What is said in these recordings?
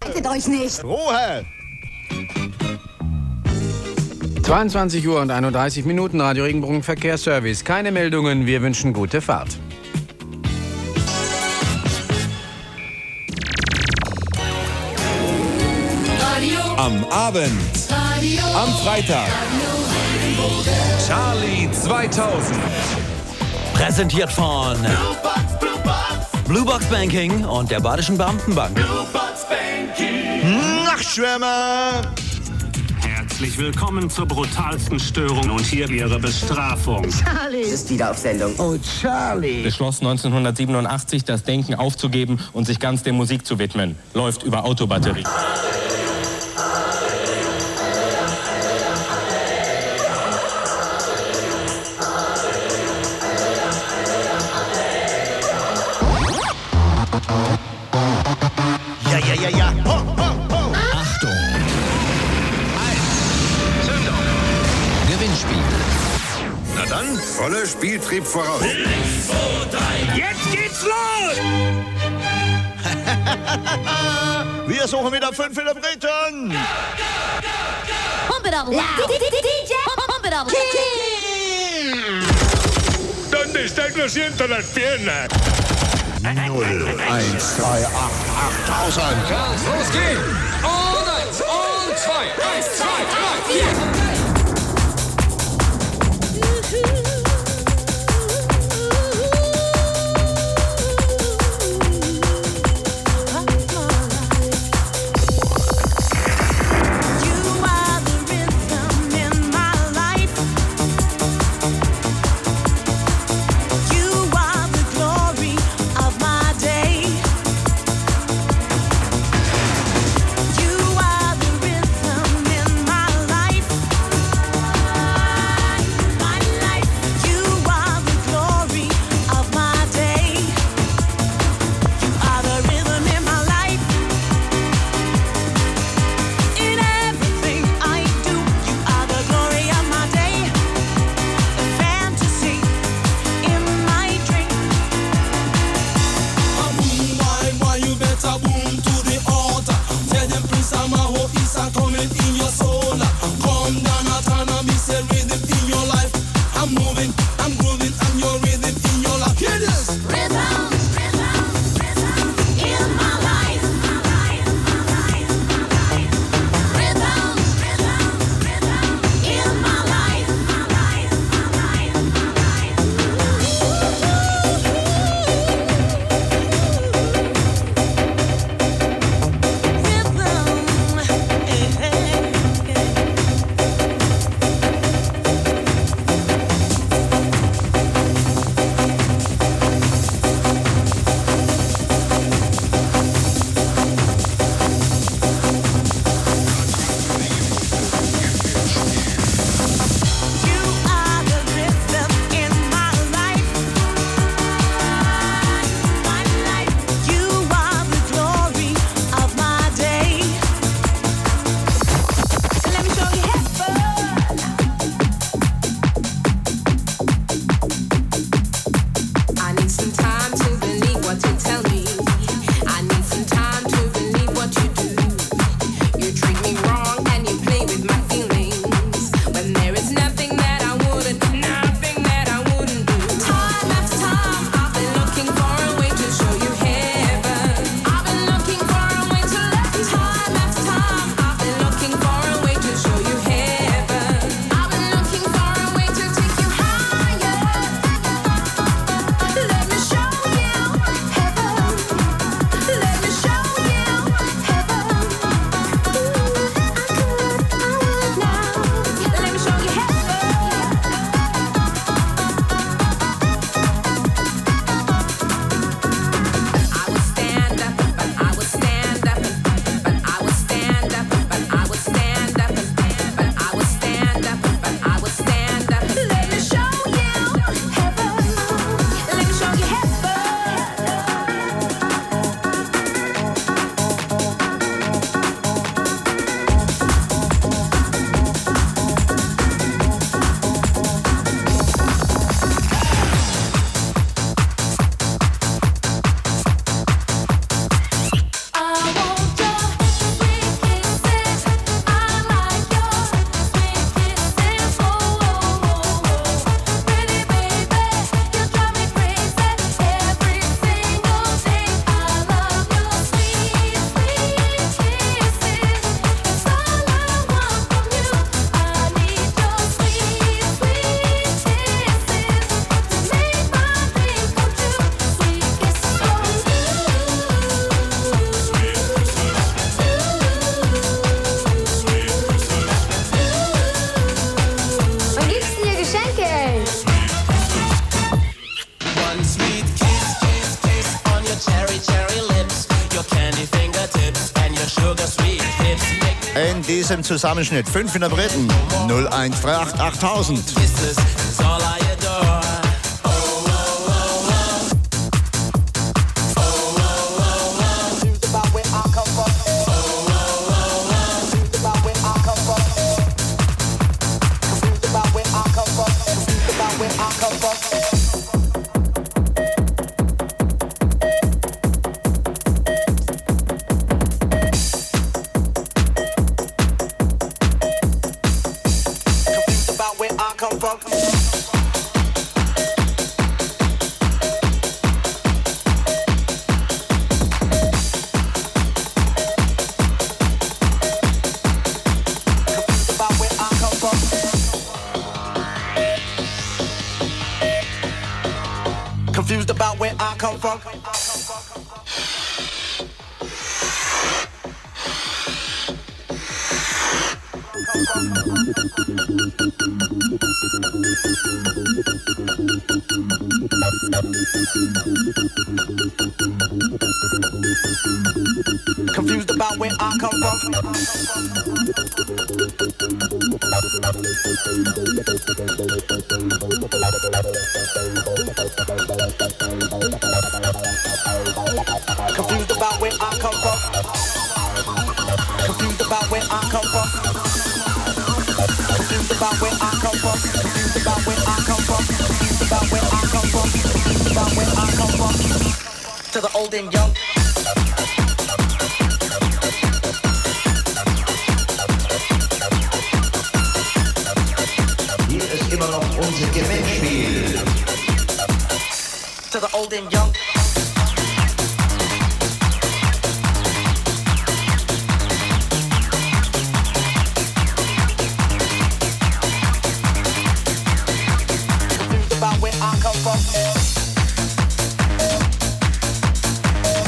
Streitet euch nicht. Ruhe! 22 Uhr und 31 Minuten, Radio Regenbogen Verkehrsservice. Keine Meldungen, wir wünschen gute Fahrt. Am Abend. Am Freitag. Charlie 2000. Präsentiert von Blue Box Banking und der Badischen Beamtenbank. Nachtschwärmer! Herzlich willkommen zur brutalsten Störung und hier Ihre Bestrafung. Charlie ist wieder auf Sendung. Oh, Charlie. Beschloss 1987, das Denken aufzugeben und sich ganz der Musik zu widmen. Läuft über Autobatterie. Ja. Ho, ho, ho. Achtung! Zündung! Gewinnspiel. Na dann, voller Spieltrieb voraus. Jetzt geht's los! Wir suchen wieder 5 Interpreten. Pump it up loud. DJ, pump it up loud. ¿Dónde está que siento las piernas? 0, 1, 2, 8, 8000. Los geht's. Und 1, und 2. 1, 2, 3, 4. in diesem Zusammenschnitt. 5 Interpreten, 0138 8000. Confused about where I come from. Confused about where I come from. Confused about where I come from. Confused about where I come from. Confused about where I come from. Confused about where I come from. Confused about where I come from. Confused about where I come from. To the old and young. Hier ist immer noch unser Gewinnspiel. To the old and young. Confused about where I come from.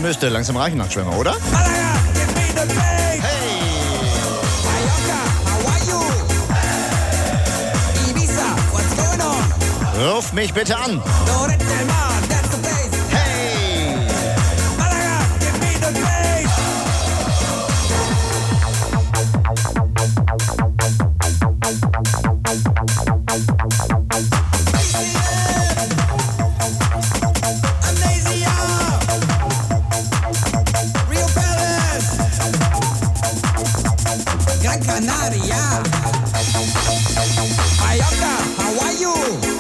müsste langsam reichen, Nachtschwärmer, oder? Hey! Ruf mich bitte an! Hey! Gran Canaria. Mallorca, how are you?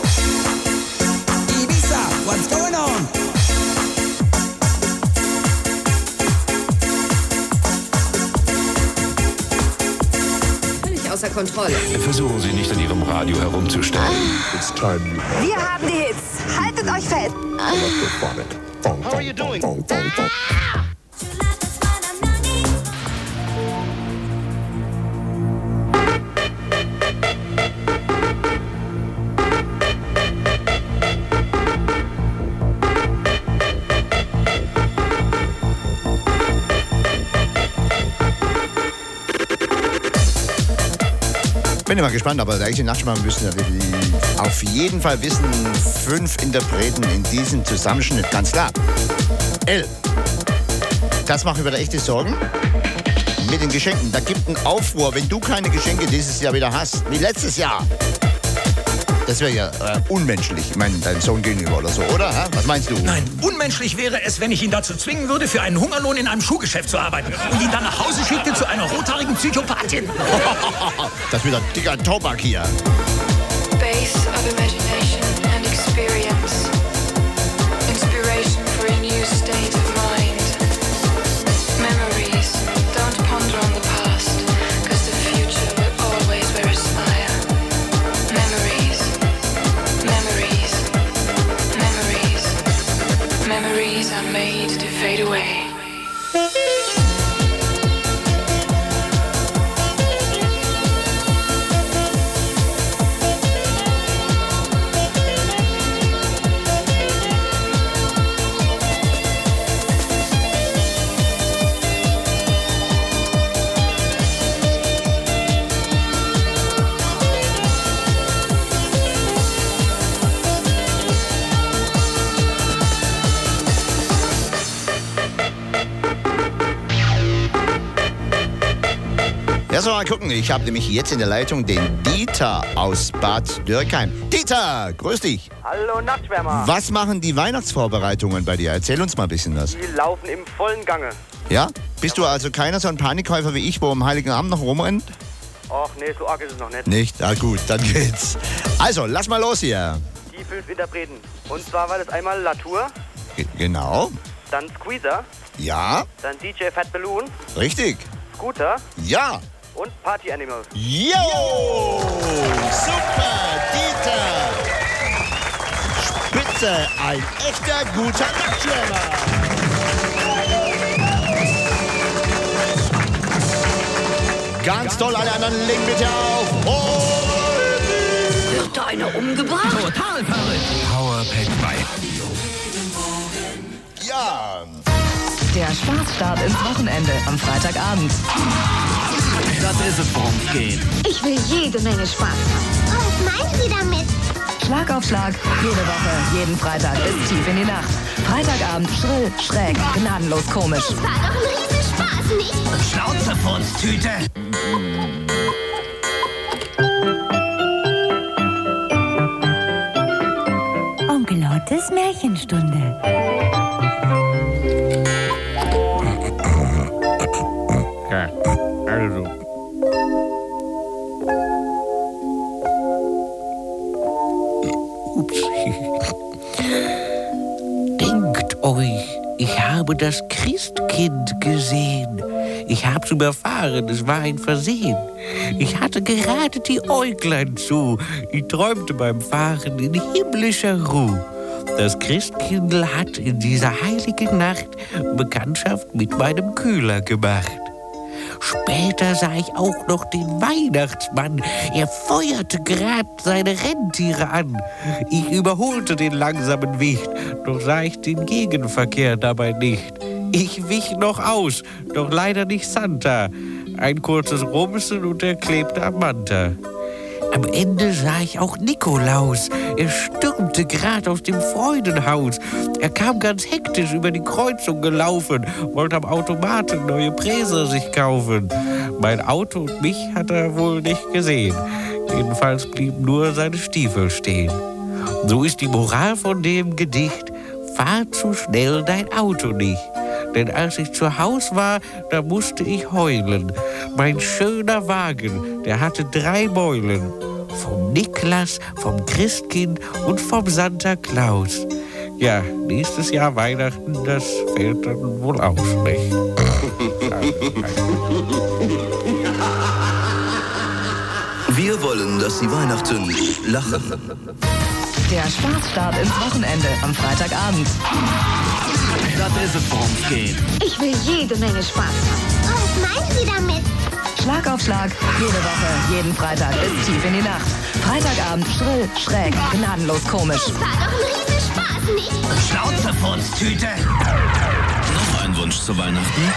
Ibiza, what's going on? Völlig außer Kontrolle. Versuchen Sie nicht an Ihrem Radio herumzustellen. Wir haben die Hits. Haltet euch fest. How are you doing? Bin immer gespannt, aber der echte Nachtschwärmer müssen auf jeden Fall wissen, 5 Interpreten in diesem Zusammenschnitt, ganz klar. L. Das macht mir wieder echte Sorgen. Mit den Geschenken, da gibt einen Aufruhr, wenn du keine Geschenke dieses Jahr wieder hast, wie letztes Jahr. Das wäre ja unmenschlich, ich meine, deinem Sohn gegenüber oder so, oder? Ha? Was meinst du? Nein, unmenschlich wäre es, wenn ich ihn dazu zwingen würde, für einen Hungerlohn in einem Schuhgeschäft zu arbeiten und ihn dann nach Hause schickte zu einer rothaarigen Psychopathin. Das ist wieder dicker Tobak hier. Base of imagination and experience. Inspiration for a new state of mind. Memories, don't ponder on the past, because the future will always wear a smile. Memories, memories, memories. Memories are made to fade away. Lass mal gucken, ich habe nämlich jetzt in der Leitung den Dieter aus Bad Dürkheim. Dieter, grüß dich. Hallo Nachtschwärmer. Was machen die Weihnachtsvorbereitungen bei dir? Erzähl uns mal ein bisschen was. Die laufen im vollen Gange. Ja? Bist du also keiner so ein Panikkäufer wie ich, wo am Heiligen Abend noch rumrennt? Och nee, so arg ist es noch nicht. Nicht? Ah gut, dann geht's. Also, lass mal los hier. Die 5 Interpreten. Und zwar war das einmal Latour. Genau. Dann Squeezer. Ja. Dann DJ Fat Balloon. Richtig. Scooter. Ja. Und Party Animals. Jo! Super, Dieter! Spitze, ein echter guter Nachtschwärmer! Ganz toll, alle anderen legen bitte auf! Wird da einer umgebracht? Total verrückt. Powerpack bei. Ja! Der Spaßstart ins Wochenende am Freitagabend. Das ist es, worum es geht. Ich will jede Menge Spaß haben. Was meinen Sie damit? Schlag auf Schlag, jede Woche, jeden Freitag bis tief in die Nacht. Freitagabend schrill, schräg, gnadenlos komisch. Das war doch ein Riesenspaß, nicht? Schnauzefurztüte. Onkel Ottes Märchenstunde. Ja, also. Ups. Denkt euch, ich habe das Christkind gesehen. Ich hab's überfahren, es war ein Versehen. Ich hatte gerade die Äuglein zu. Ich träumte beim Fahren in himmlischer Ruhe. Das Christkindl hat in dieser heiligen Nacht Bekanntschaft mit meinem Kühler gemacht. Später sah ich auch noch den Weihnachtsmann. Er feuerte gerade seine Rentiere an. Ich überholte den langsamen Wicht, doch sah ich den Gegenverkehr dabei nicht. Ich wich noch aus, doch leider nicht Santa. Ein kurzes Rumsen und er klebte am Manta. Am Ende sah ich auch Nikolaus. Er stürmte grad aus dem Freudenhaus. Er kam ganz hektisch über die Kreuzung gelaufen, wollte am Automaten neue Präser sich kaufen. Mein Auto und mich hat er wohl nicht gesehen. Jedenfalls blieben nur seine Stiefel stehen. So ist die Moral von dem Gedicht: Fahr zu schnell dein Auto nicht. Denn als ich zu Haus war, da musste ich heulen. Mein schöner Wagen, der hatte 3 Beulen. Vom Niklas, vom Christkind und vom Santa Claus. Ja, nächstes Jahr Weihnachten, das fällt dann wohl aus, nicht? Wir wollen, dass Sie Weihnachten lachen. Der Spaßstart ins Wochenende am Freitagabend. Das ist es, worum es geht. Ich will jede Menge Spaß haben. Was meinen Sie damit? Schlag auf Schlag, jede Woche, jeden Freitag bis tief in die Nacht. Freitagabend schrill, schräg, gnadenlos komisch. Das war doch ein Riesenspaß, nicht? Schnauzefurztüte. Noch ein Wunsch zu Weihnachten?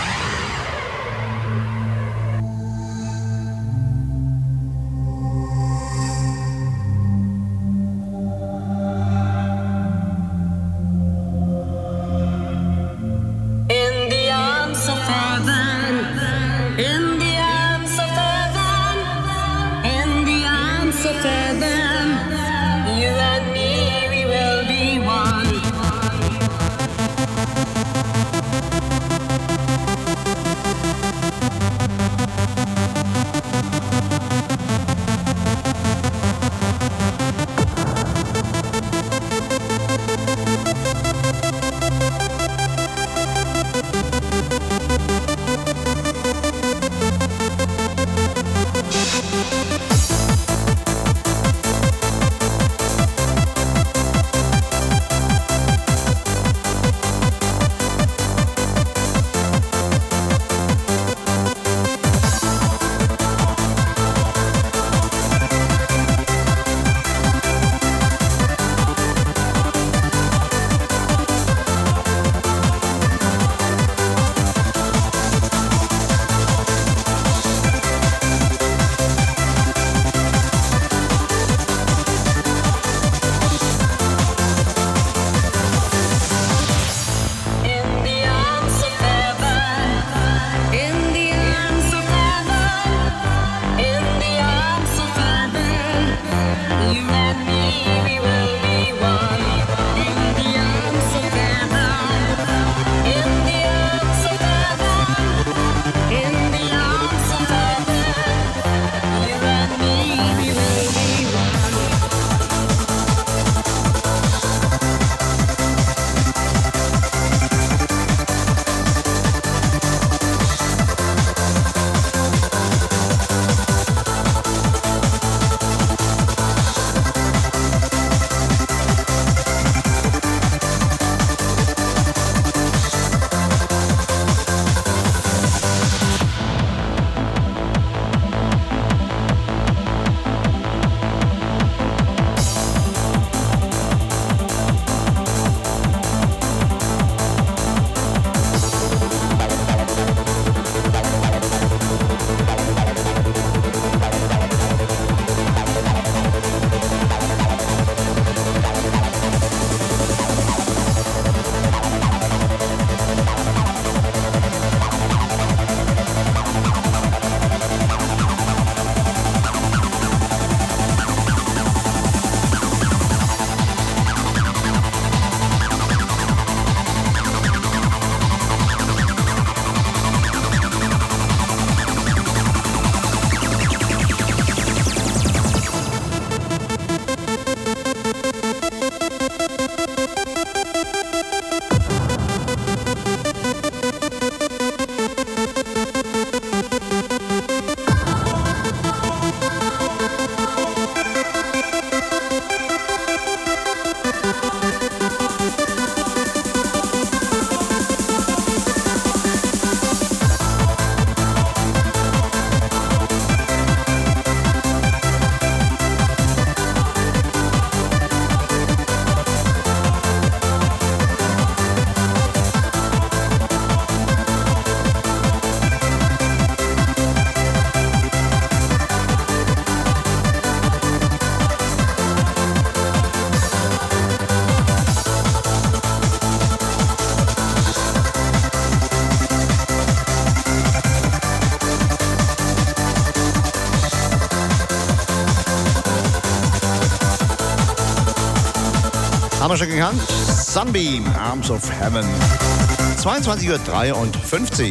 Haben wir schon gekannt? Sunbeam, Arms of Heaven. 22:53 Uhr.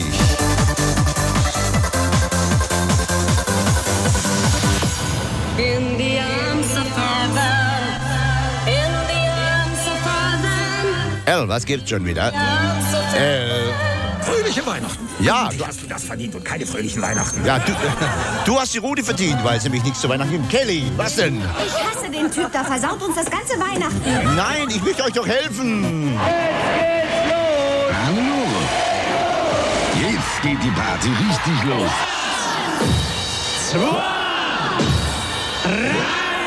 In the arms of heaven, in the arms of heaven. Was gibt's schon wieder? Fröhliche Weihnachten. Ja. Du hast das verdient und keine fröhlichen Weihnachten. Ja, du hast die Rute verdient, weil es nämlich nichts zu Weihnachten gibt. Kelly, was denn? Ich hasse den Typ, da versaut uns das ganze Weihnachten. Nein, ich möchte euch doch helfen. Hallo. Jetzt geht die Party richtig los. 2, 3,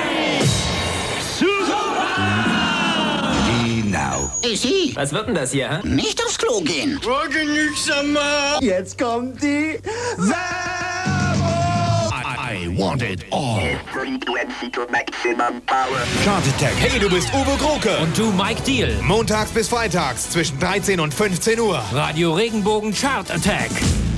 Genau. Sie? Was wird denn das hier, hä? Nicht aufs Klo gehen. Jetzt kommt die I want it all. Chart Attack. Hey, du bist Uwe Groke. Und du, Mike Deal. Montags bis freitags zwischen 13 und 15 Uhr. Radio Regenbogen Chart Attack.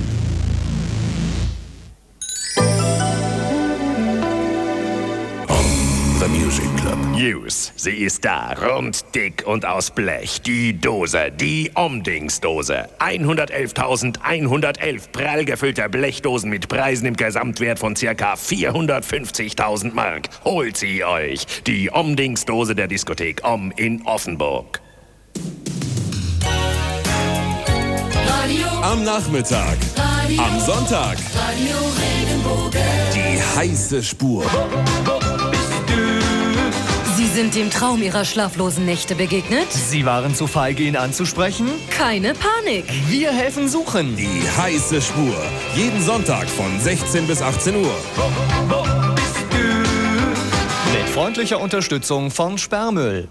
The Music Club. News. Sie ist da. Rund, dick und aus Blech. Die Dose. Die Omdingsdose. 111.111 prall gefüllter Blechdosen mit Preisen im Gesamtwert von ca. 450.000 Mark. Holt sie euch. Die Omdingsdose der Diskothek Om in Offenburg. Radio. Am Nachmittag. Radio. Am Sonntag. Radio Regenbogen. Die heiße Spur. Sie sind dem Traum Ihrer schlaflosen Nächte begegnet? Sie waren zu feige, ihn anzusprechen? Keine Panik. Wir helfen suchen. Die heiße Spur. Jeden Sonntag von 16 bis 18 Uhr. Mit freundlicher Unterstützung von Sperrmüll.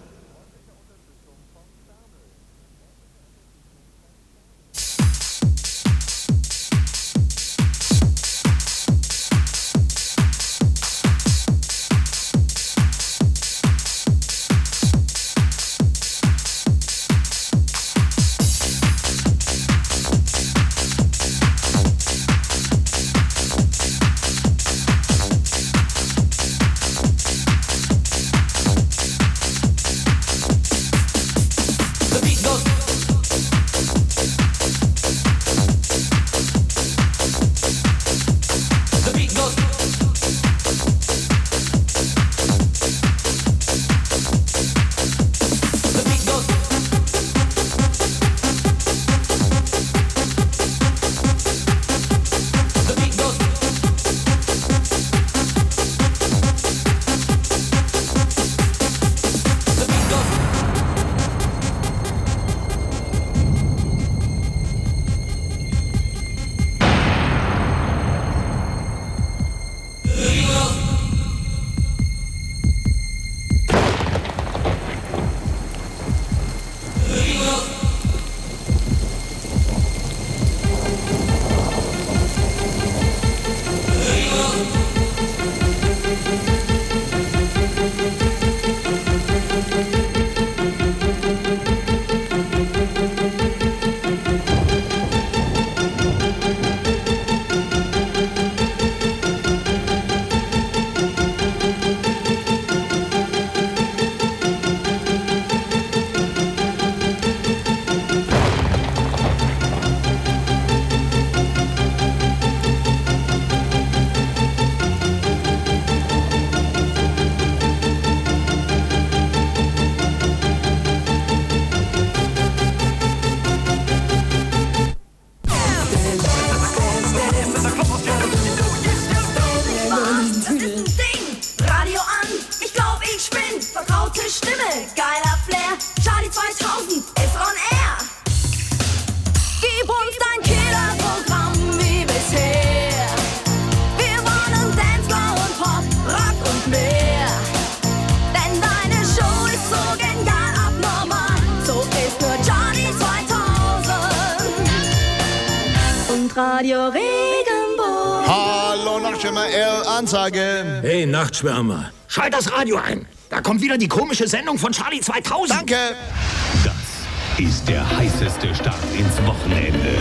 Radio Regenbogen. Hallo Nachtschwärmer L, Ansage. Hey Nachtschwärmer, schalt das Radio ein. Da kommt wieder die komische Sendung von Charlie 2000. Danke. Das ist der heißeste Start ins Wochenende.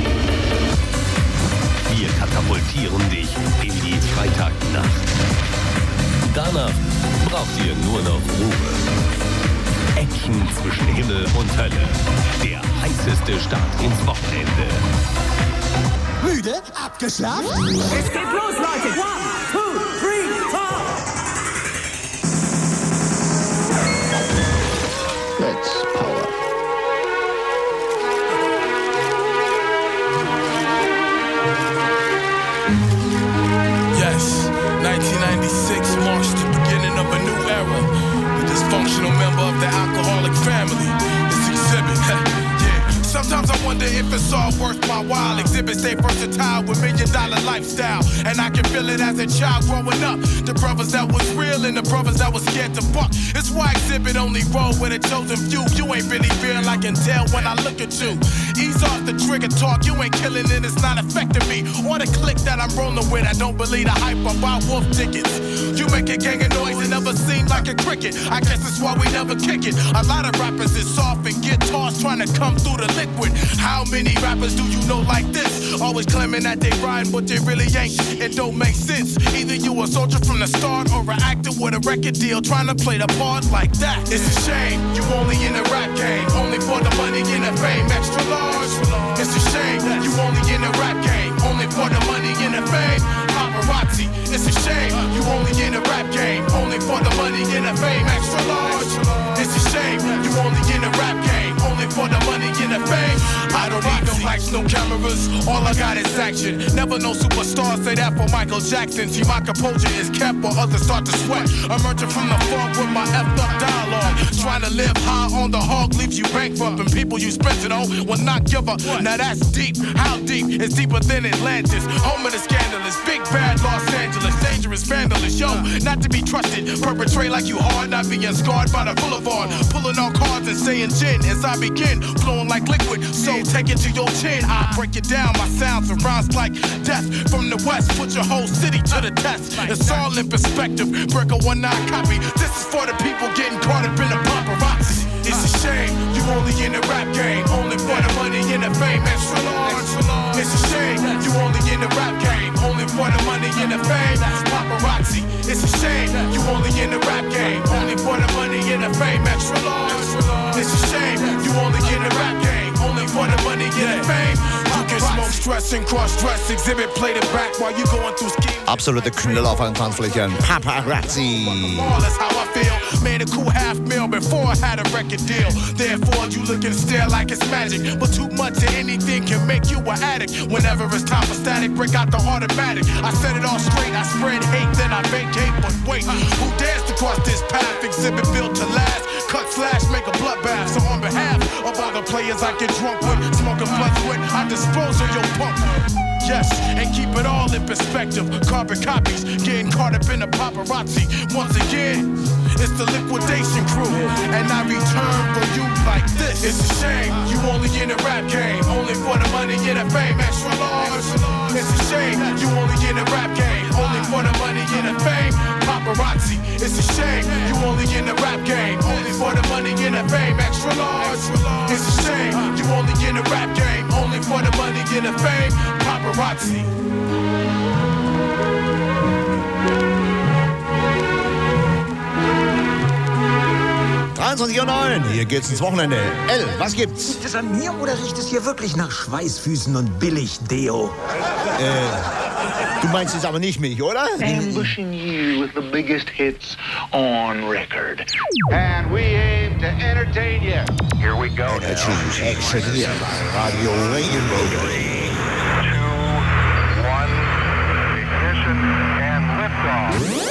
Wir katapultieren dich in die Freitagnacht. Danach braucht ihr nur noch Ruhe. Action zwischen Himmel und Hölle. Der heißeste Start ins Wochenende. Müde? Abgeschlafen? Es geht los, Leute! 1, 2, 3, 4! Let's power. Yes, 1996 marks the beginning of a new era. The dysfunctional member of the alcoholic family is Exhibit. Yeah. Sometimes I wonder if it's all worth my while. Exhibit stay versatile with $1 million lifestyle. And I can feel it as a child growing up. The brothers that was real and the brothers that was scared to fuck. It's why Exhibit only roll with a chosen few. You ain't really real, I can tell when I look at you. Ease off the trigger talk, you ain't killing it, it's not affecting me. Or the clique that I'm rolling with, I don't believe the hype about wolf tickets. You make a gang of noise and never seem like a cricket. I guess that's why we never kick it. A lot of rappers is soft and guitars trying to come through the liquid. How many rappers do you know like this? Always claiming that they rhyme, but they really ain't. It don't make sense. Either you a soldier from the start or an actor with a record deal trying to play the part like that. It's a shame you only in the rap game, only for the money and the fame. Extra large. It's a shame you only in the rap game, only for the money and the fame. Paparazzi. It's a shame you only in the rap game, only for the money and the fame. Extra large. It's a shame you only in the rap game, only for the money and the fame. I don't need no lights, no cameras, all I got is action. Never no superstar say that for Michael Jackson. See, my composure is kept while others start to sweat. Emerging from the fog with my effed up dialogue. Trying to live high on the hog leaves you bankrupt, and people you spent it on will not give up. Now that's deep. How deep? It's deeper than Atlantis. Home of the scandalous, big bad Los Angeles, dangerous vandalist. Yo, not to be trusted. Perpetrate like you hard, not being scarred by the boulevard. Pulling all cards and saying gin as I begin, flowing like liquid. So take it to your chin. I break it down. My sounds and rhymes like death from the west. Put your whole city to the test. It's all in perspective. Break a 1-9 copy. This is for the people getting caught up in the paparazzi. It's a shame you only in the rap game, only for the money and the fame. Extra large. It's a shame you only in the rap game, only for the money and the fame. That's paparazzi. It's a shame you only in the rap game, only for the money and the fame. Extra large. It's a shame you only in the rap game, only for the money and the fame. You can smoke stress and cross-dress, Exhibit play the back while you going through schemes. Absolute Knüller auf den Tanzflächen. Paparazzi. That's how I feel. Made a cool $500,000 before I had a record deal. Therefore, you looking stare like it's magic. But too much of anything can make you an addict. Whenever it's time for static, break out the automatic. I set it all straight. I spread hate, then I vacate. But wait, who dares to cross this path? Exhibit built to last. Cut slash, make a bloodbath. So on behalf of all the players I get drunk with, smoking blunts with, I dispose of your punk. Yes, and keep it all in perspective. Carbon copies, getting caught up in the paparazzi. Once again, it's the liquidation crew, and I return for you like this. It's a shame you only in the rap game, only for the money and the fame. Extra large. It's a shame you only in the rap game, only for the money and the fame. Paparazzi. It's a shame you only in the rap game, only for the money and the fame. Extra large. It's a shame you only in the rap game, only for the money and the fame. Paparazzi. (23:09 Uhr), hier geht's ins Wochenende. L, was gibt's? Liegt es an mir oder riecht es hier wirklich nach Schweißfüßen und Billig-Deo? Du meinst jetzt aber nicht mich, oder? Ambushing you with the biggest hits on record. And we aim to entertain you. Here we go. Excellier bei Radio Regenbogen. 3, 2, 1, ignition and liftoff.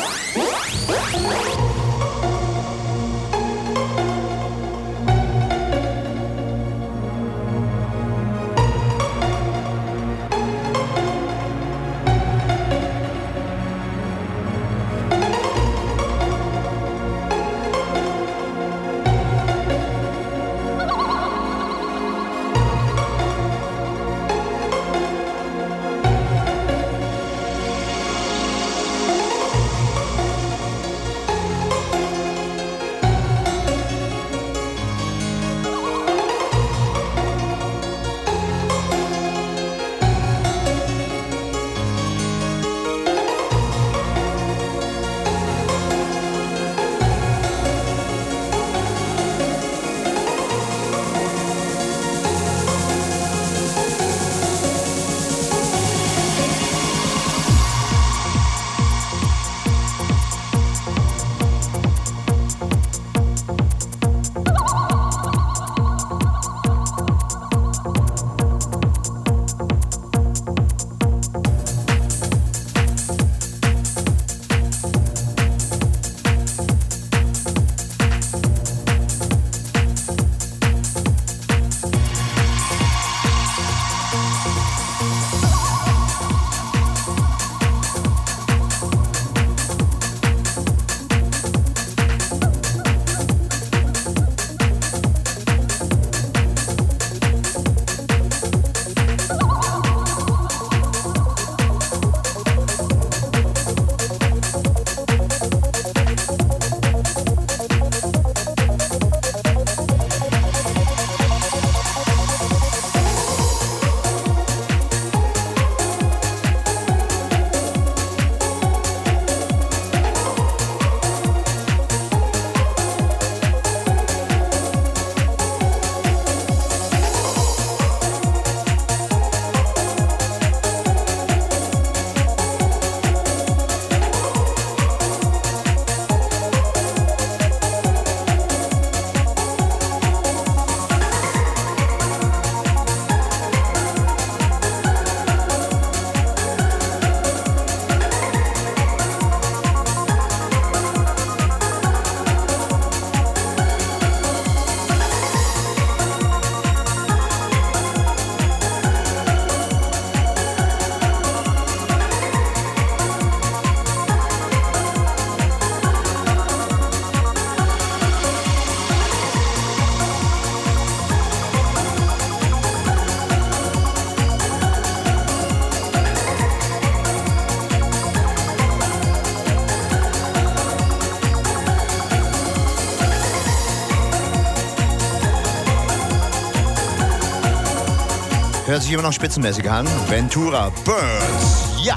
sich immer noch spitzenmäßig an. Ventura Birds. Ja.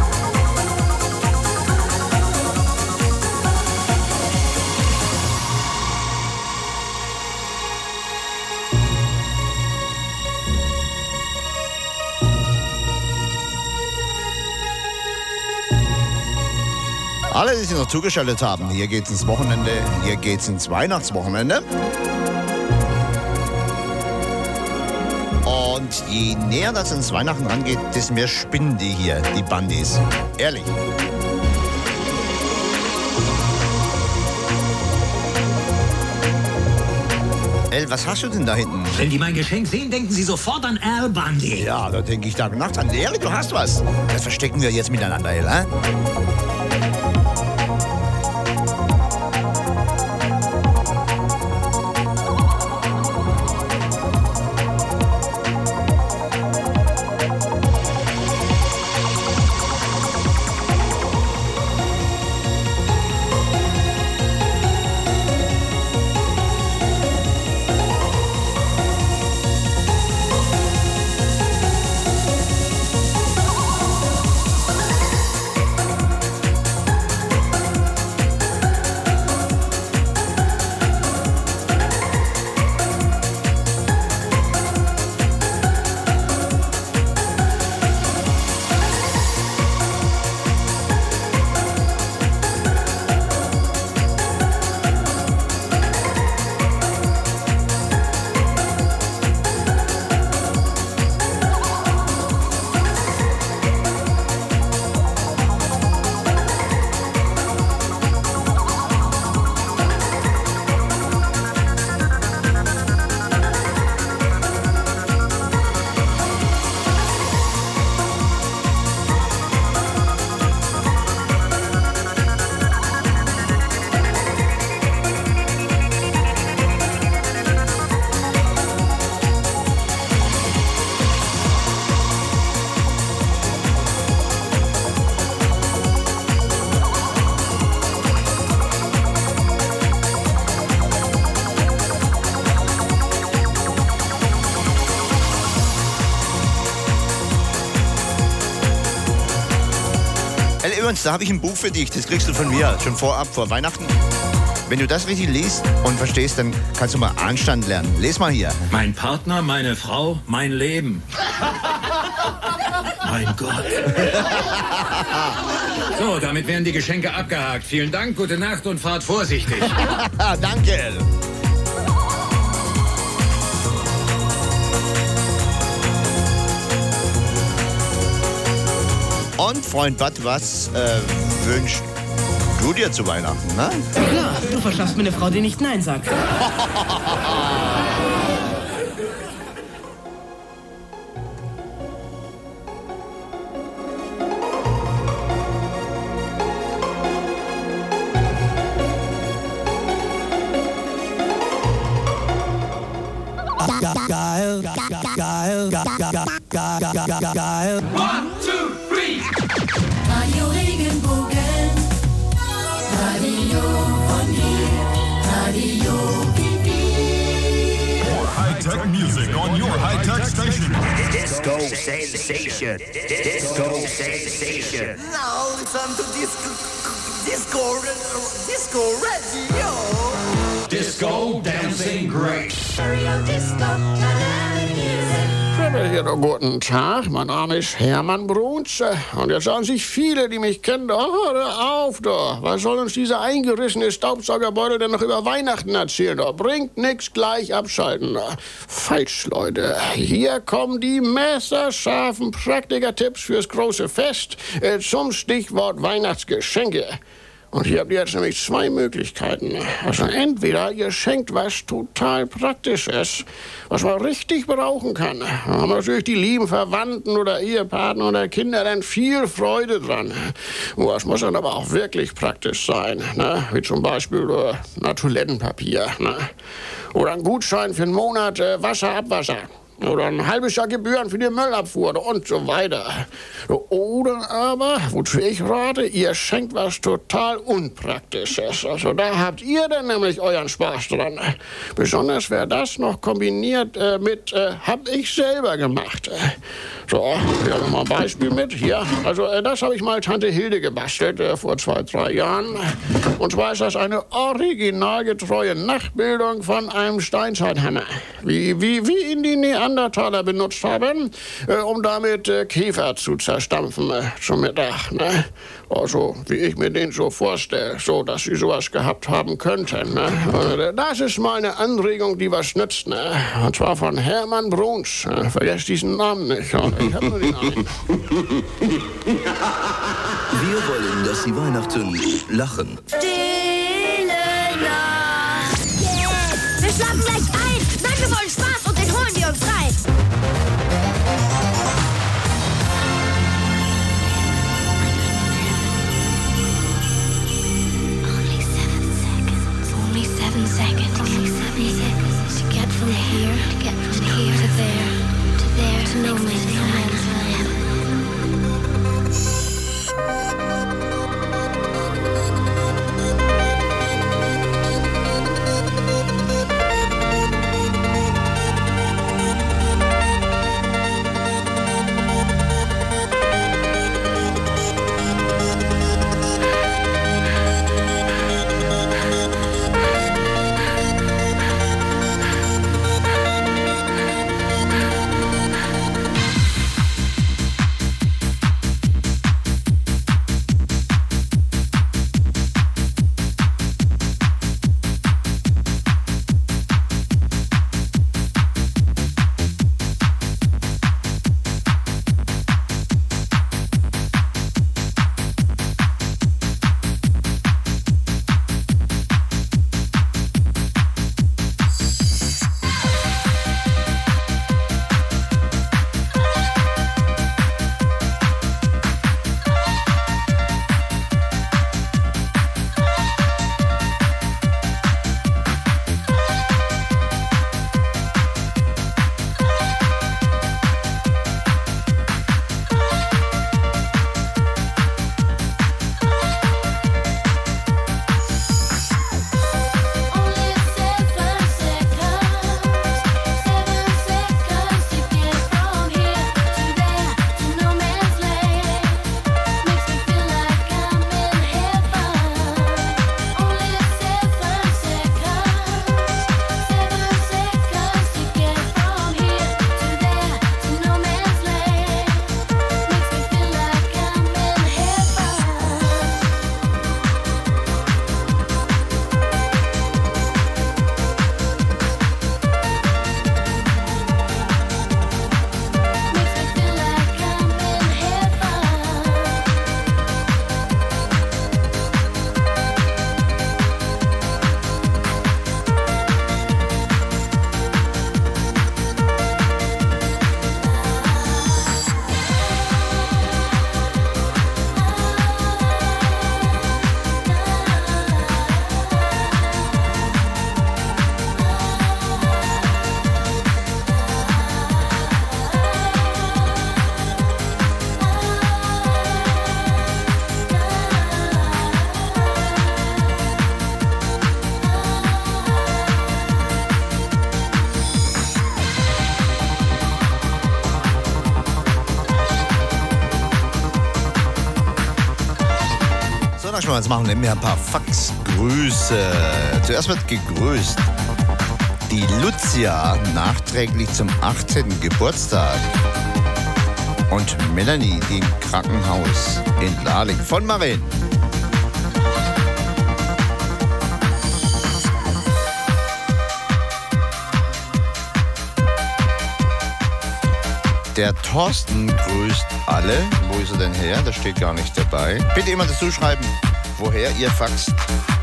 Alle, die sich noch zugeschaltet haben, hier geht's ins Wochenende, hier geht's ins Weihnachtswochenende. Und je näher das ins Weihnachten rangeht, desto mehr spinnen die hier, die Bandis. Ehrlich. Was hast du denn da hinten? Wenn die mein Geschenk sehen, denken sie sofort an Al Bundy. Ja, da denke ich Tag und Nacht an. Ehrlich, du hast was. Das verstecken wir jetzt miteinander, hä? Übrigens, da habe ich ein Buch für dich, das kriegst du von mir, schon vorab, vor Weihnachten. Wenn du das richtig liest und verstehst, dann kannst du mal Anstand lernen. Les mal hier. Mein Partner, meine Frau, mein Leben. Mein Gott. So, damit werden die Geschenke abgehakt. Vielen Dank, gute Nacht und fahrt vorsichtig. Danke. Und Freund Bud, was wünschst du dir zu Weihnachten, ne? Ja klar, du verschaffst mir eine Frau, die nicht Nein sagt. Geil. 1, 2, 3. Radio Regenbogen, Radio von hier, Radio Pipi. High-tech music on your high-tech station. Disco sensation. Disco sensation. Now listen to Disco Radio. Disco dancing great. Stereo Disco, Guten Tag, mein Name ist Hermann Bruns und jetzt sagen sich viele, die mich kennen, oh, hör auf doch, was soll uns dieser eingerissene Staubsaugerbeutel denn noch über Weihnachten erzählen? Doch, bringt nix, gleich abschalten. Falsch, Leute. Hier kommen die messerscharfen Praktiker-Tipps fürs große Fest zum Stichwort Weihnachtsgeschenke. Und hier habt ihr jetzt nämlich zwei Möglichkeiten. Also entweder ihr schenkt was total Praktisches, was man richtig brauchen kann. Da haben natürlich die lieben Verwandten oder Ehepartner oder Kinder dann viel Freude dran. Das muss dann aber auch wirklich praktisch sein. Ne? Wie zum Beispiel Toilettenpapier. Ne? Oder ein Gutschein für einen Monat Wasser, Abwasser. Oder ein halbes Jahr Gebühren für die Müllabfuhr und so weiter. Oder aber, wozu ich rate, ihr schenkt was total Unpraktisches. Also da habt ihr dann nämlich euren Spaß dran. Besonders wäre das noch kombiniert mit, hab ich selber gemacht. So, hier haben wir mal ein Beispiel mit. Hier, also das habe ich mal Tante Hilde gebastelt vor 2-3 Jahren. Und zwar ist das eine originalgetreue Nachbildung von einem Steinzeithammer. Wie ihn die Neandertaler benutzt haben, um damit Käfer zu zerstampfen zum Mittag. Ne? Also, wie ich mir den so vorstelle, so, dass sie sowas gehabt haben könnten. Ne? Das ist mal eine Anregung, die was nützt. Ne? Und zwar von Hermann Bruns. Vergesst diesen Namen nicht. Ich hab nur den Namen. Wir wollen, dass Sie Weihnachten lachen. Stille Nacht. Yes. Wir schlafen gleich ein. Nein, wir wollen Spaß und den holen wir uns rein. Only 7 seconds to get from here to there, to no man's land. Jetzt machen wir ein paar Faxgrüße. Zuerst wird gegrüßt die Lucia nachträglich zum 18. Geburtstag. Und Melanie, die im Krankenhaus in Laling von Maren. Der Thorsten grüßt alle. Wo ist er denn her? Das steht gar nicht dabei. Bitte immer dazu schreiben, woher ihr faxt.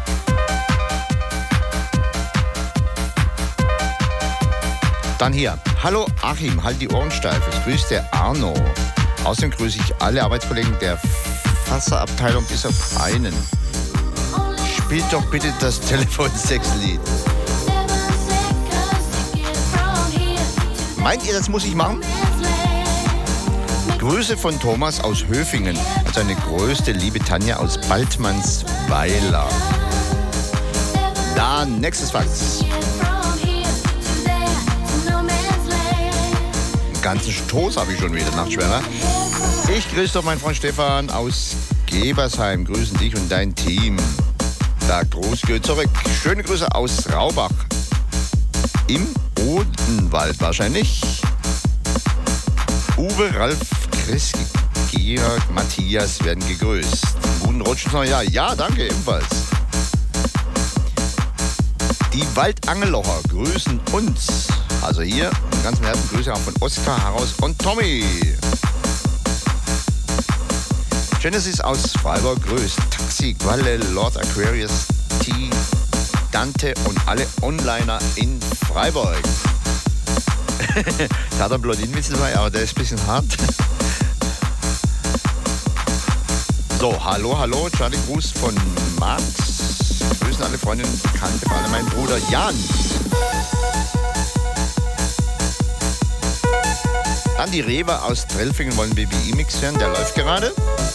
Dann hier. Hallo Achim, halt die Ohren steif. Es grüßt der Arno. Außerdem grüße ich alle Arbeitskollegen der Fasserabteilung bis auf einen. Spielt doch bitte das Telefon-Sex-Lied. Meint ihr, das muss ich machen? Grüße von Thomas aus Höfingen und seine größte Liebe Tanja aus Baltmannsweiler. Dann nächstes Fax. Den ganzen Stoß habe ich schon wieder, Nachtschwärmer. Ich grüße doch meinen Freund Stefan aus Gebersheim. Grüßen dich und dein Team. Da Gruß geht zurück. Schöne Grüße aus Raubach. Im Odenwald wahrscheinlich. Uwe, Ralf, Chris, Georg, Matthias werden gegrüßt. Guten Rutsch ins neue Jahr. Ja, danke ebenfalls. Die Waldangellocher grüßen uns. Also hier ganz im Herzen Grüße auch von Oskar, Haraus und Tommy. Genesis aus Freiburg grüßt Taxi, Qualle, Lord Aquarius, T, Dante und alle Onliner in Freiburg. Da hat er Blondinenwitz dabei, aber der ist ein bisschen hart. So, hallo, Charlie Gruß von Max. Grüßen alle Freundinnen und Bekannte, vor allem mein Bruder Jan. Dann die Reva aus Trelfingen wollen BBI-Mix hören, der läuft gerade.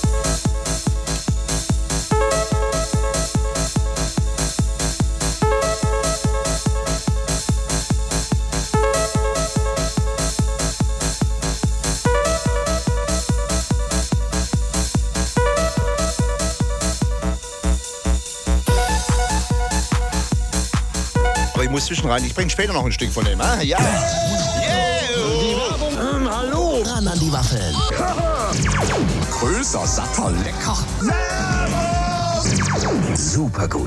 Ich muss zwischenrein. Ich bringe später noch ein Stück von dem. Ah, ja. Die Werbung. Hallo. Ran an die Waffeln. Größer, satter, lecker. Super gut.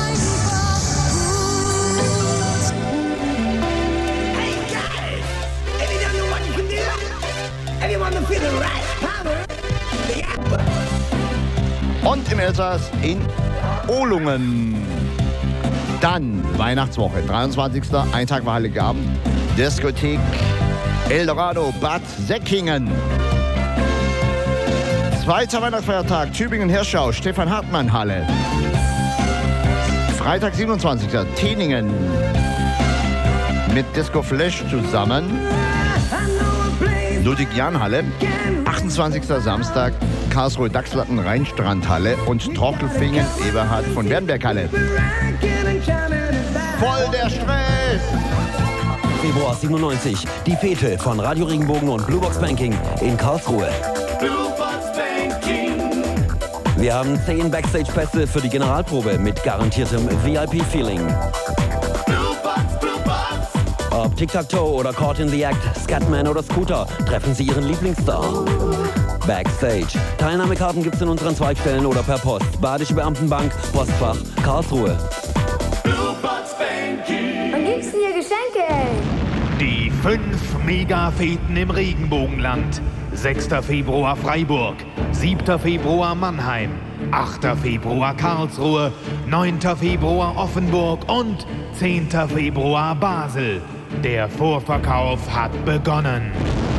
Und im Elsass in Ohlungen. Dann Weihnachtswoche, 23. Ein Tag war Heiligabend, Diskothek Eldorado, Bad Säckingen. Zweiter Weihnachtsfeiertag, Tübingen-Hirschau, Stefan Hartmann-Halle. Freitag, 27. Teningen mit Disco Flash zusammen. Ludwig-Jahn-Halle. 28. Samstag, Karlsruhe Dachslatten Rheinstrandhalle und Trochelfingen Eberhard von Wernberg-Halle. Voll der Stress! Februar 97, die Fete von Radio Regenbogen und Bluebox Banking in Karlsruhe. Wir haben 10 Backstage-Pässe für die Generalprobe mit garantiertem VIP-Feeling. Ob Tic-Tac-Toe oder Caught in the Act, Scatman oder Scooter, treffen Sie Ihren Lieblingsstar. Backstage. Teilnahmekarten gibt's in unseren Zweigstellen oder per Post. Badische Beamtenbank, Postfach, Karlsruhe. Wann gibt's denn hier Geschenke, ey? Die 5 Mega-Feten im Regenbogenland. 6. Februar Freiburg, 7. Februar Mannheim, 8. Februar Karlsruhe, 9. Februar Offenburg und 10. Februar Basel. Der Vorverkauf hat begonnen.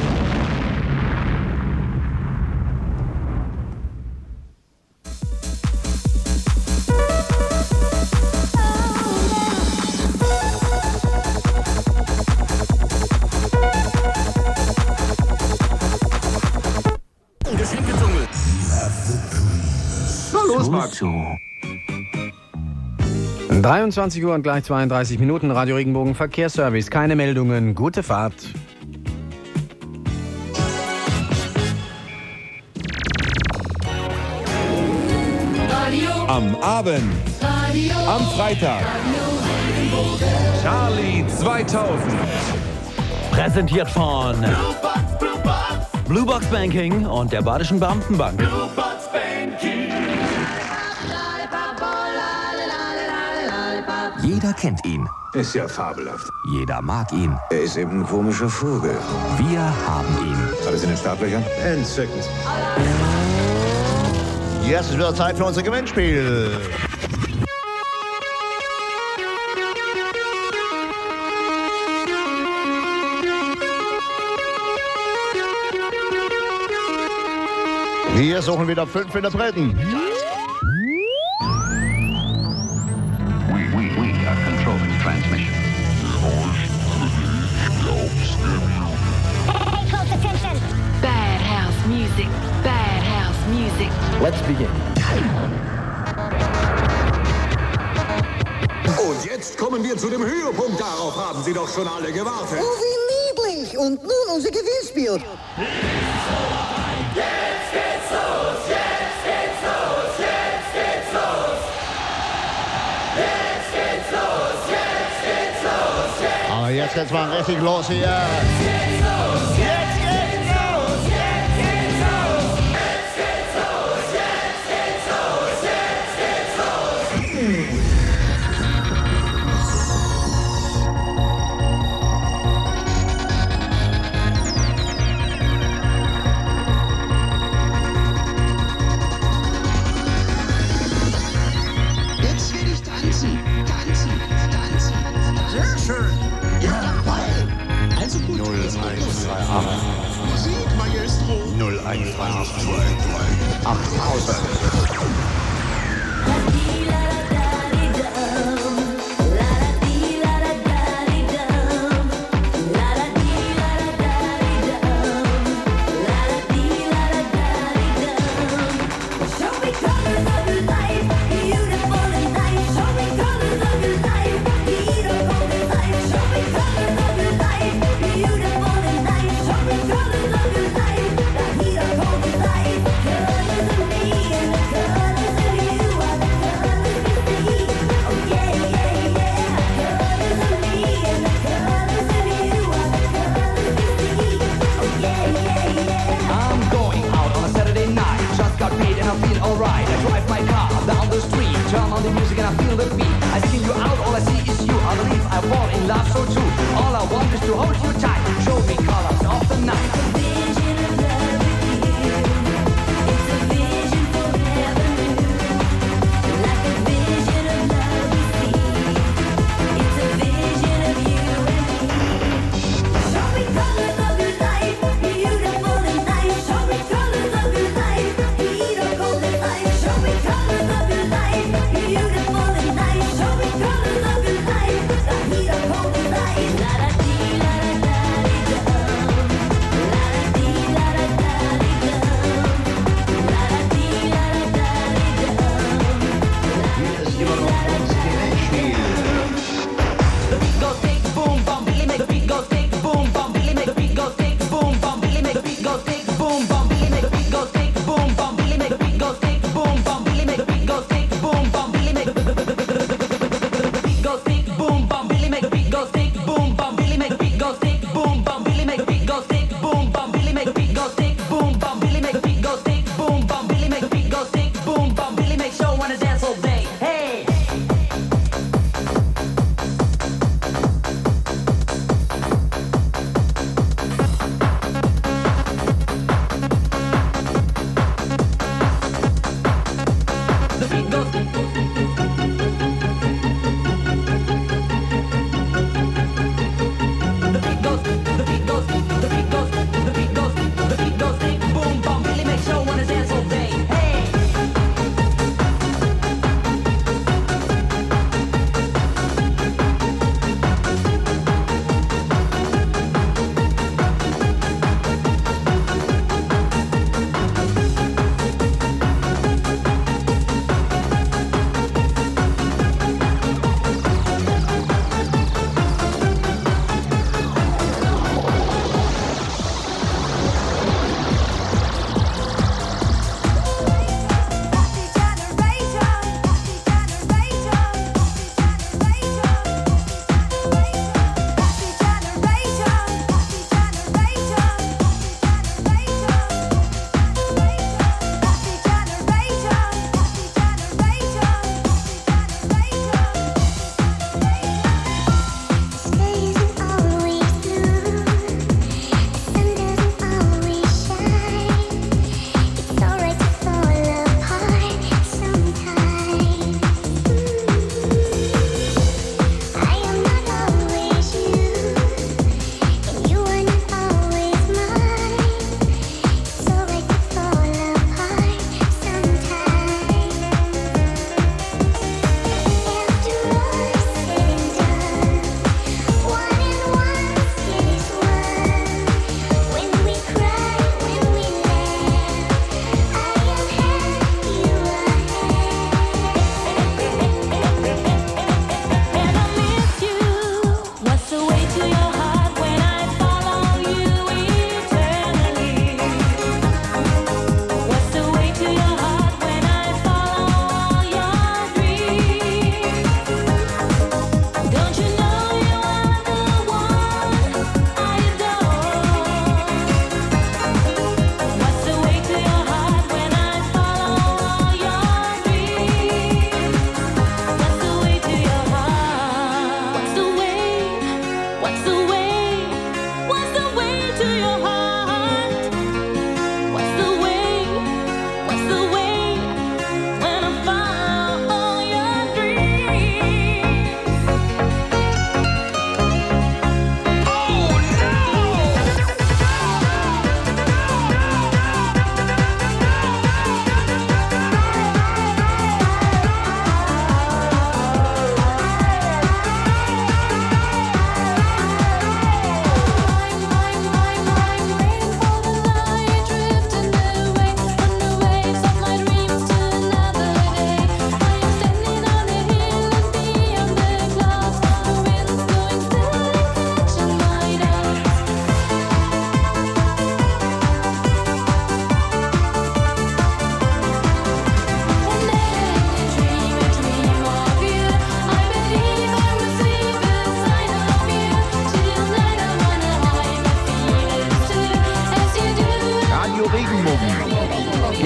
Los, Max. 23 Uhr und gleich 32 Minuten, Radio Regenbogen Verkehrsservice. Keine Meldungen, gute Fahrt. Am Abend, am Freitag, Charlie 2000. Präsentiert von Bluebox Banking und der Badischen Beamtenbank. Jeder kennt ihn. Ist ja fabelhaft. Jeder mag ihn. Er ist eben ein komischer Vogel. Wir haben ihn. Alles in den Startlöchern? Entzückend. Jetzt ist wieder Zeit für unser Gewinnspiel. Wir suchen wieder 5 Interpreten. We are controlling transmission. music, bad house music. Let's begin. Und jetzt kommen wir zu dem Höhepunkt. Darauf haben Sie doch schon alle gewartet. Oh, wie niedlich. Und nun unser Gewinnspiel. Jetzt geht's los, jetzt geht's los, jetzt geht's los. Jetzt geht's los, jetzt geht's los, jetzt. Aber jetzt geht's mal richtig los hier. Jetzt geht's los, jetzt geht's los, jetzt geht's los. Jetzt geht's los, jetzt geht's los, jetzt geht's los. Jetzt will ich tanzen, tanzen, tanzen. Sehr schön. Jawohl. Also gut. 0138. Musik, Maestro. 0138. 8000.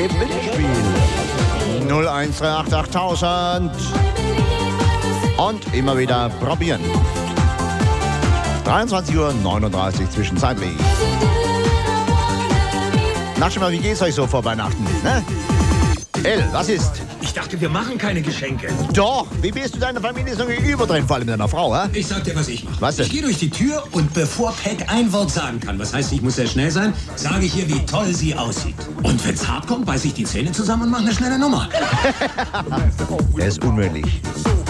Gebt mitspielen. 0138 8000. Und immer wieder probieren. 23:39 Uhr zwischenzeitlich. Nachschau, wie geht's euch so vor Weihnachten? Ne? El, was ist? Ich dachte, wir machen keine Geschenke. Doch, wie bist du deiner Familie so gegenüber drin, vor allem deiner Frau, hä? Ich sag dir, was ich mache. Was denn? Ich gehe durch die Tür und bevor Peg ein Wort sagen kann, was heißt, ich muss sehr schnell sein, sage ich ihr, wie toll sie aussieht. Und wenn's hart kommt, beiß ich die Zähne zusammen und mache eine schnelle Nummer. Der ist unmöglich.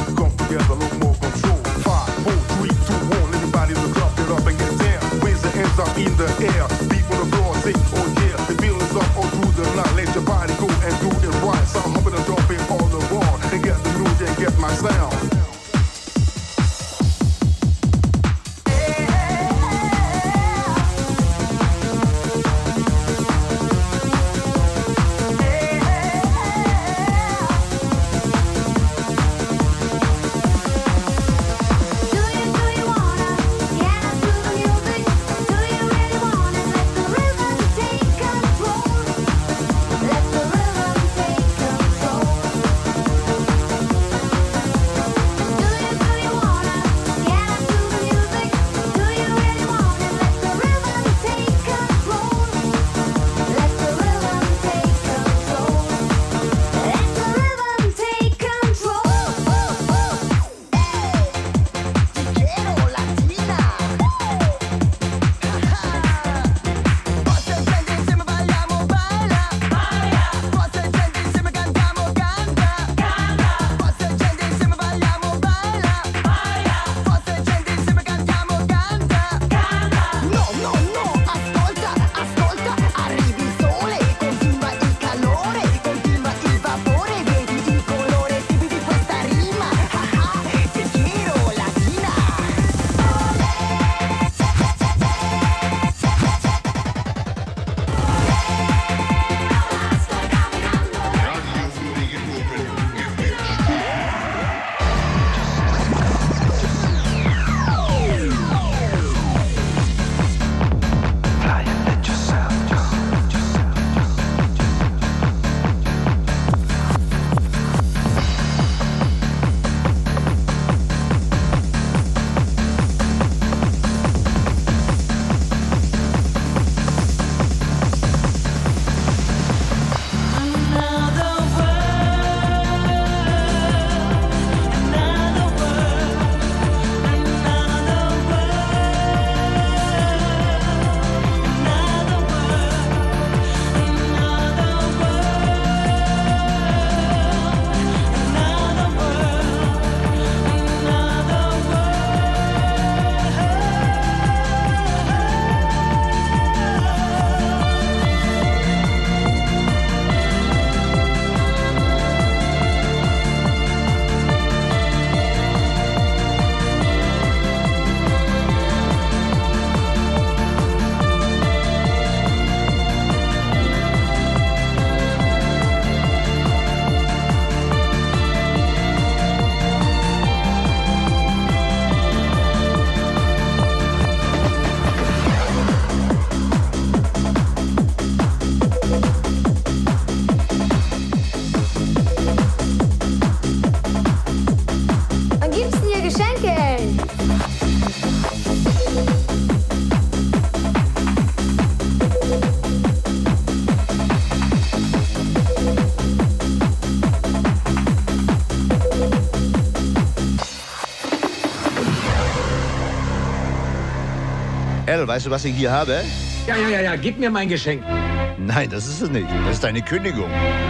El, weißt du, was ich hier habe? Ja, gib mir mein Geschenk. Nein, das ist es nicht. Das ist deine Kündigung.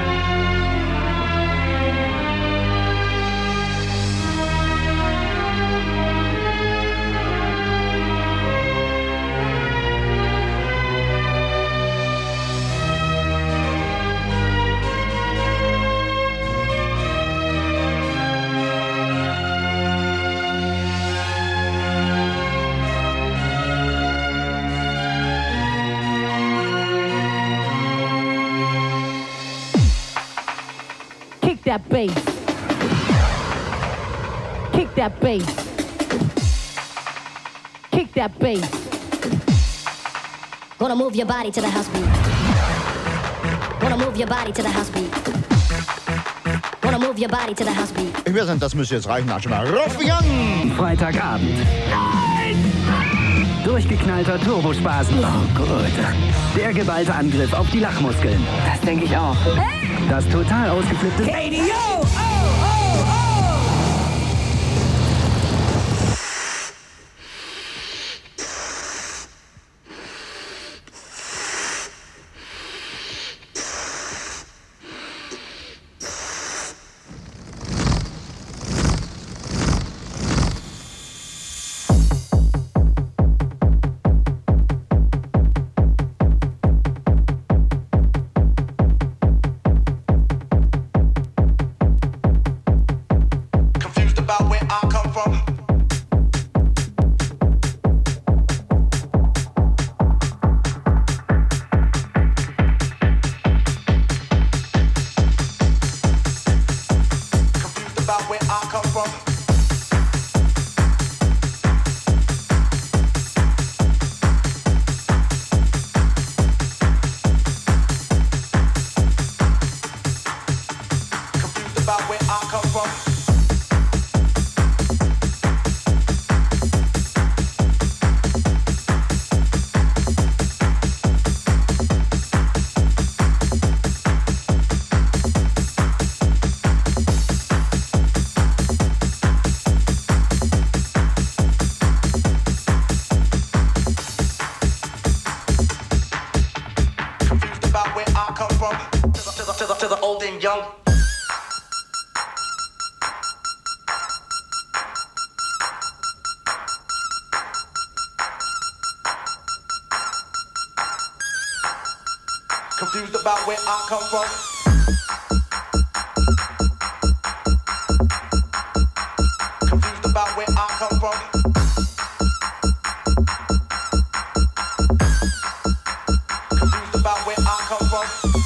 That bass. Kick that bass. Kick that bass. Gonna move your body to the house beat. Wanna move your body to the house beat. Wanna move your body to the house beat. Ich würde sagen, das müsste jetzt reichen. Nachschmal. Ruffian! Freitagabend. Durchgeknallter Turbospaß. Oh gut. Der geballte Angriff auf die Lachmuskeln. Das denke ich auch. Das total ausgeflippte... Radio! Oh, oh, oh! Confused about where I come from. Confused about where I come from. Confused about where I come from.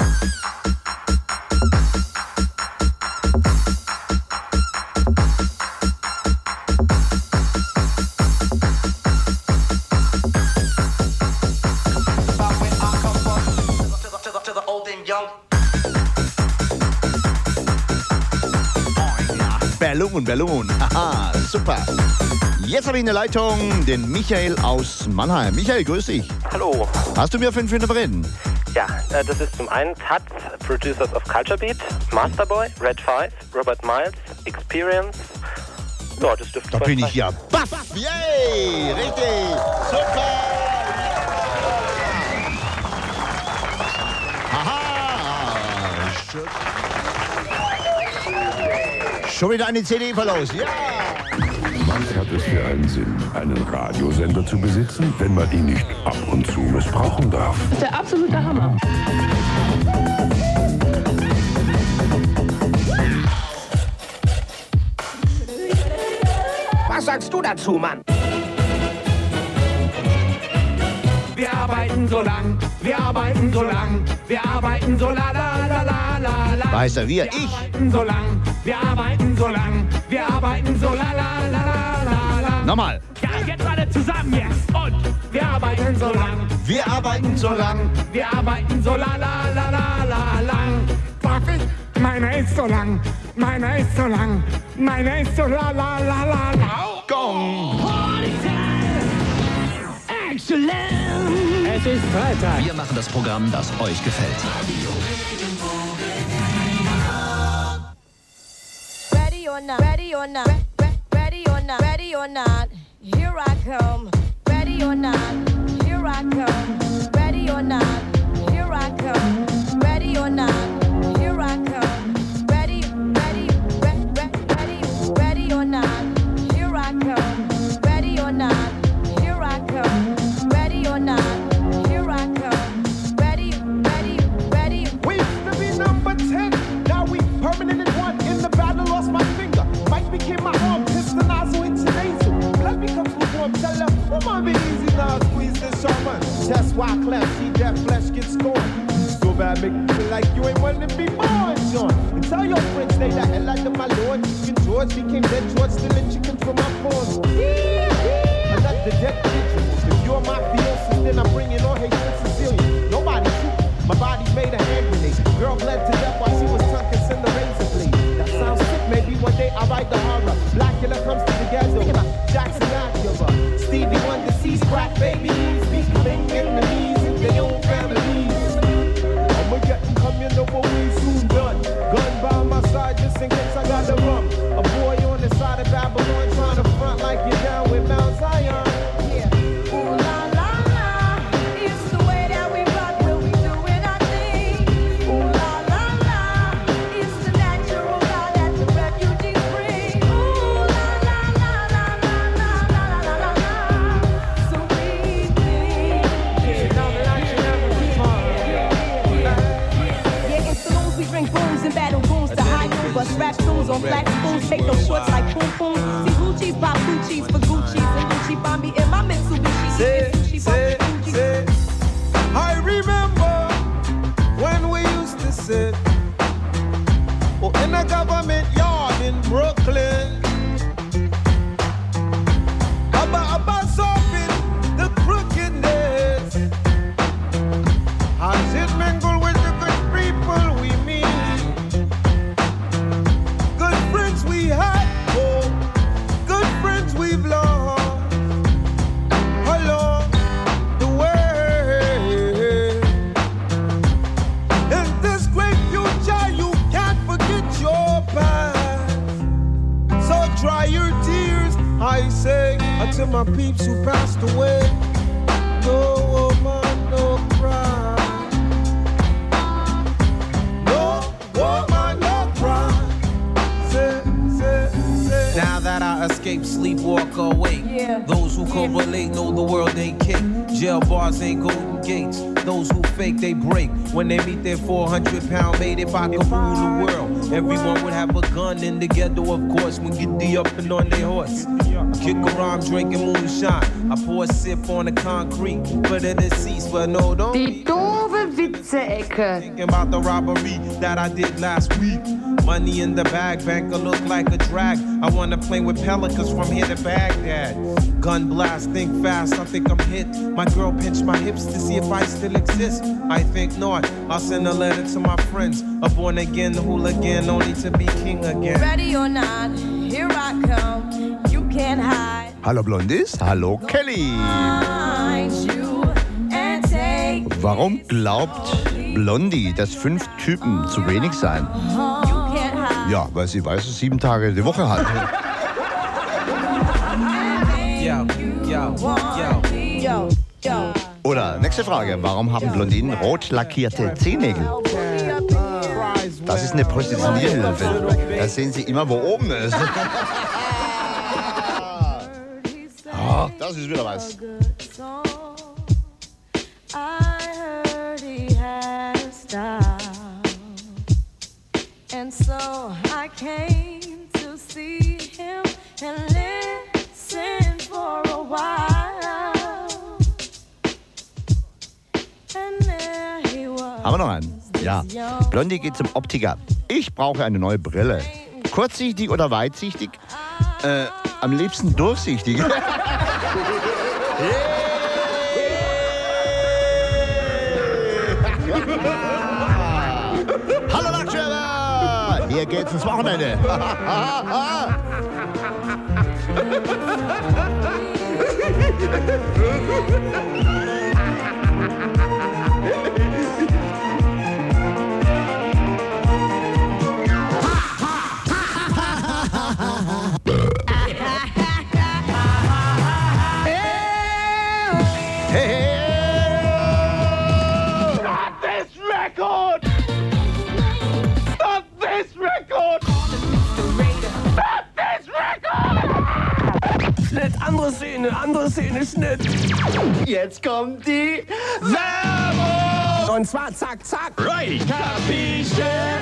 Ballon. Haha, super. Jetzt habe ich in der Leitung den Michael aus Mannheim. Michael, grüß dich. Hallo. Hast du mir 5 Interpreten? Ja, das ist zum einen Taz, Producers of Culture Beat, Masterboy, Red 5, Robert Miles, Experience. Ja, das dürfte da bin ich ja baff. Yay, richtig. Super. Haha. Schon wieder eine CD verlost, ja! Was hat es für einen Sinn, einen Radiosender zu besitzen, wenn man ihn nicht ab und zu missbrauchen darf? Das ist der absolute Hammer. Was sagst du dazu, Mann? Wir arbeiten so lang, wir arbeiten so lang, wir arbeiten so la la la la la la. Weiß er, wir, ich. Wir arbeiten so lang, wir arbeiten so lang, wir arbeiten so la la la la la. Nochmal. Ja, jetzt alle zusammen jetzt und wir arbeiten so lang. Wir arbeiten so lang. Wir arbeiten so la la la la la lang. Darf ich? Meiner ist so lang, meiner ist so lang, meiner ist so la la la la la. Gong. Excellent. Es ist Freitag. Wir machen das Programm, das euch gefällt. Ready or not, ready or not, ready or not, ready or not, here I come. Ready or not, here I come. Ready or not, here I come. Ready or not, here I come. Ready, ready, ready, ready or not, here I come. Ready or not, here I come. Ready or not, here I come. Ready, ready, ready. We used to be number 10, now we permanent in 1. In the battle, lost my finger. Mike became my arm, pistol nozzle into nasal. Blood becomes lukewarm, tell her, come on, be easy now, squeeze this Sherman. That's why I clap, see that flesh get scorned. So bad, make you feel like you ain't wanting to be born, John. And tell your friends, stay the hell out of my lord. Chicken George became dead George, stealing chickens from my pawns. I let the dead chicken. If you're my fiancé, then I'm bringing all hate to Sicilian. Nobody shoot, my body's made a hand grenade. Girl bled to death while she was tongue kissing the razor blade. That sounds sick, maybe one day I'll write the horror. Blackula comes to the ghetto, Jackson Acura. Stevie Wonder sees crack babies, becoming enemies in their own families. I'ma get them coming over way soon done. Gun by my side just in case I got the rum. A boy on the side of Babylon trying to front like you're down with Mount Zion. Rap tunes on flat spoons, take those shorts like poom poom. See Gucci's pop Gucci's for Gucci's and Gucci buy me in my Mitsubishi. Say, I remember when we used to sit in a government yard in Brooklyn. About solving the crookedness. As it mingle with the good people we meet. We had good friends we've lost along the way. In this great future, you can't forget your past. So dry your tears, I say, until my peeps who passed away. No woman, no cry. No woman, no cry. Now that I escape, sleepwalk awake. Those who correlate know the world ain't kick. Jail bars ain't golden gates. Those who fake, they break. When they meet their 400-pound mate, if I could rule the world, everyone would have a gun in the ghetto, of course, when get the up and on their horse. Kick around drinking moonshine. I pour a sip on the concrete for the deceased, but no, don't Die doofe Witze-Ecke. Thinking about the robbery that I did last week. Money in the bag, banker look like a drag. I wanna play with pelicans from here to Baghdad. Gun blast, think fast, I think I'm hit. My girl pinched my hips to see if I still exist. I think not. I'll send a letter to my friends. A born again hooligan, only to be king again. Ready or not, here I come. You can't hide. Hallo Blondies, hallo Kelly. Warum glaubt Blondie, dass 5 Typen zu wenig seien? Ja, weil sie weiße 7 Tage die Woche hat. Oder nächste Frage, warum haben Blondinen rot lackierte Zehennägel? Das ist eine Prostituierhilfe. Da sehen sie immer, wo oben ist. Oh, das ist wieder was. And so I came to see him and listen for a while. And there he was. Haben wir noch einen? Ja. Blondie geht zum Optiker. Ich brauche eine neue Brille. Kurzsichtig oder weitsichtig? Am liebsten durchsichtig. Hallo Nachtschwärmer! Hier geht's ins Wochenende. Andere Szene, Schnitt. Jetzt kommt die Werbung! Und zwar zack, zack. Right! Capisce?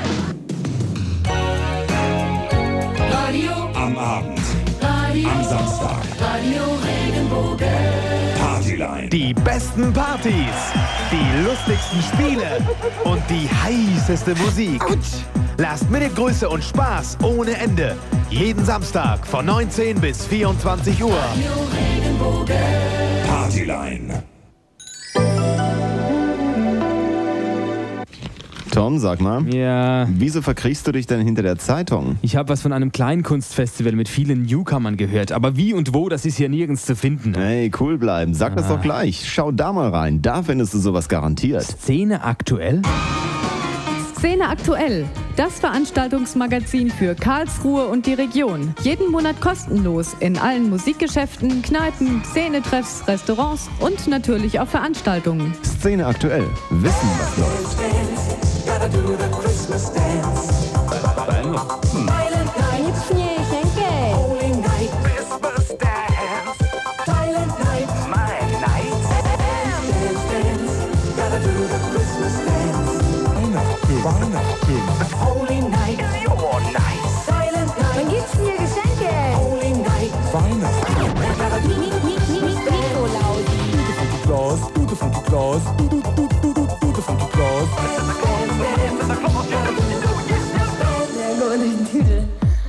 Radio am Abend. Radio am Samstag. Radio Regenbogen. Partyline. Die besten Partys, die lustigsten Spiele und die heißeste Musik. Last-Minute-Grüße und Spaß ohne Ende. Jeden Samstag von 19 bis 24 Uhr. Radio Regenbogen. Partyline. Tom, sag mal. Ja. Wieso verkriechst du dich denn hinter der Zeitung? Ich habe was von einem Kleinkunstfestival mit vielen Newcomern gehört. Aber wie und wo, das ist hier nirgends zu finden. Hey, cool bleiben. Sag das doch gleich. Schau da mal rein. Da findest du sowas garantiert. Szene aktuell? Szene aktuell. Das Veranstaltungsmagazin für Karlsruhe und die Region. Jeden Monat kostenlos in allen Musikgeschäften, Kneipen, Szenetreffs, Restaurants und natürlich auch Veranstaltungen. Szene aktuell. Wissen, was läuft. Holy night, it's your night. Silent night. Wann gibt's denn hier Geschenke? Holy night. Weihnachten. Nikolaus. Du the funky Claus. Du the funky Claus. Ja, nur in den Tüdel.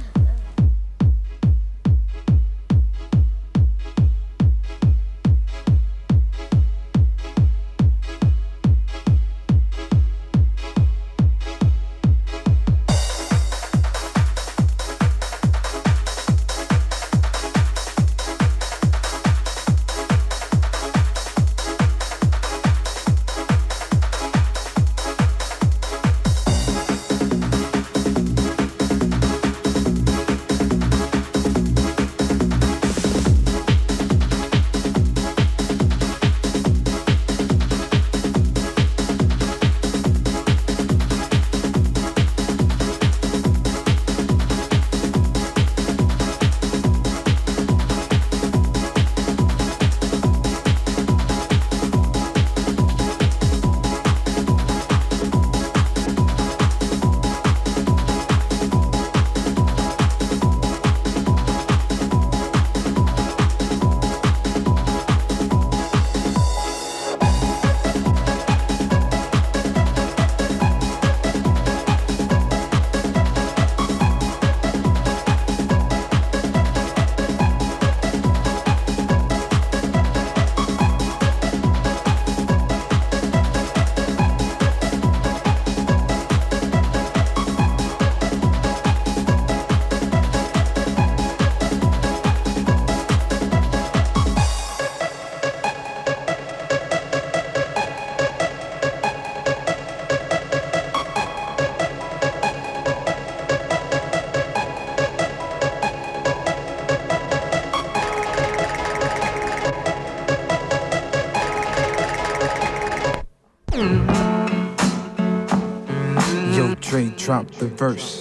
Drop the verse.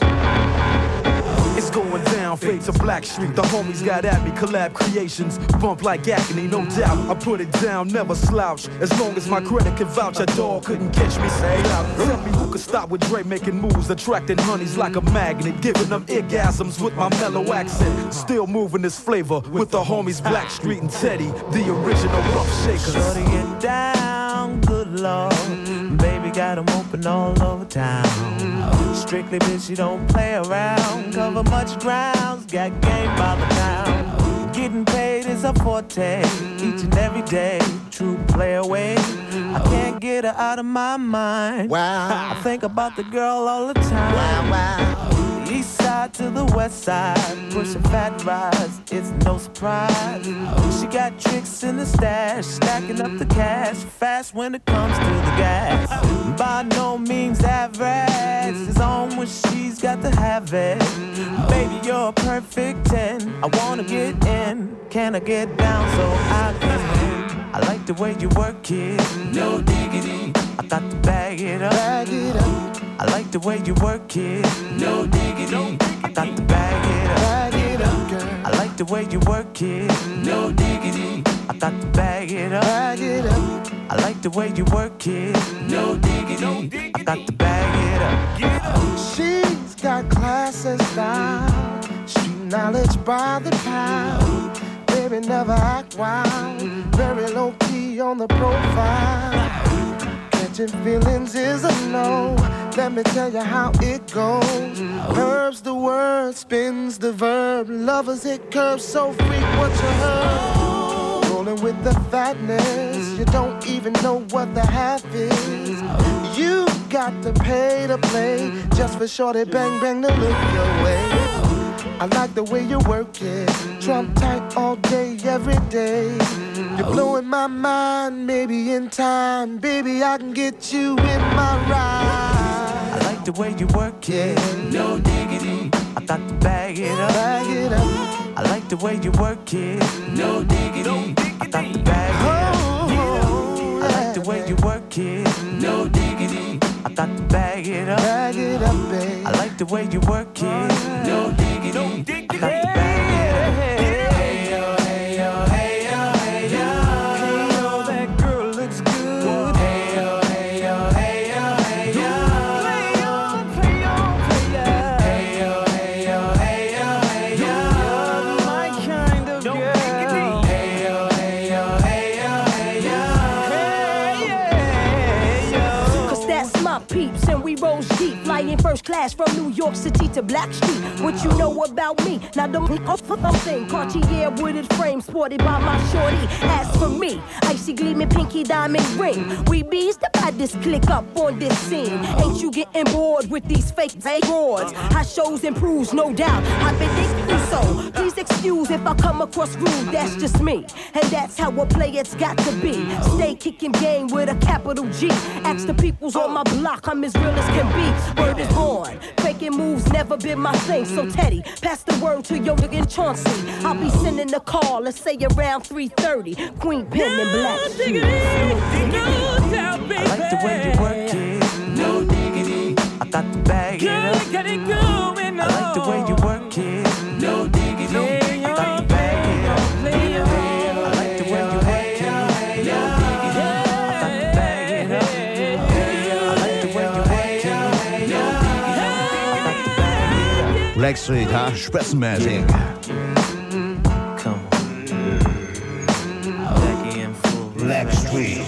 It's going down, fade to Black Street. The homies got at me, collab creations. Bump like agony, no doubt. I put it down, never slouch. As long as my credit can vouch, a dog couldn't catch me. Say out. Tell me who could stop with Dre making moves, attracting honeys like a magnet, giving them orgasms with my mellow accent. Still moving this flavor with the homies Black Street and Teddy, the original rough shakers. Shorty get down, good lord. Baby got 'em open all over town. Strictly bitch, you don't play around. Cover much grounds, got game by the pound. Getting paid is a forte, each and every day. True play away. I can't get her out of my mind. Wow. I think about the girl all the time. Wow, wow. East side to the west side, pushing fat rides, it's no surprise. She got tricks in the stash, stacking up the cash, fast when it comes to the gas. By no means average, it's on when she's got to have it. Baby, you're a perfect 10, I wanna get in, can I get down so I can win? I like the way you work it, no diggity, I got to bag it up. Bag it up. I like the way you work it, no diggity, I got to bag it up. Bag it up, girl. I like the way you work it, no diggity, I got to bag it up. Bag it up. I like the way you work it, no diggity, I got to bag it up. She's got class and style, street knowledge by the pound. Baby never act wild, very low key on the profile. Catching feelings is a no. Let me tell you how it goes. Herbs the word, spins the verb. Lovers hit curves so freak what you heard. Rolling with the fatness, you don't even know what the half is. You got to pay to play just for shorty bang bang to look your way. I like the way you work it, trump tight all day, every day. You're blowing my mind, maybe in time, baby I can get you in my ride. I like the way you work it, no diggity. I got to bag it up, bag it up. I like the way you work it, no diggity. I got to bag it up. I like the way you work it, no diggity. I got to bag it up, babe. I like the way you work it, no diggity. I got to bag it up. Hey yo, hey yo, hey yo, hey yo. Hey yo, that girl looks good. Hey yo, hey yo, hey yo, hey yo. Play on, play on, play on. Hey yo, hey yo, hey yo, hey yo. You're my kind of girl. Hey yo, hey yo, hey yo, hey yo. Hey yo. Cause that's my peeps and we rose deep. Flying first class from New York City to Blackstreet. What you know about me? Now don't thing. Cartier wooded frame sported by my shorty. As for me, icy gleaming pinky diamond ring. We bees the baddest click up on this scene. Ain't you getting bored with these fake awards? High shows and proves, no doubt. I've been thinking so. Please excuse if I come across rude. That's just me, and that's how a player's got to be. Stay kicking game with a capital G. Ask the peoples on my block, I'm as real as can be. Word is born. Faking moves never been my thing. So Teddy, pass the word to your nigga Chauncey. I'll be sending the call, let's say around 3:30. Queen Pen and Black. I like the way you work it, no diggity. I got to bag it up. Get it going on. I like the way you work it, no diggity. I got to bag it up. I like the way you work it, no diggity. I got to bag it up. I like the way you work it, no diggity. I got to bag it up. Blackstreet, ha? Spitzenmäßig. Blackstreet.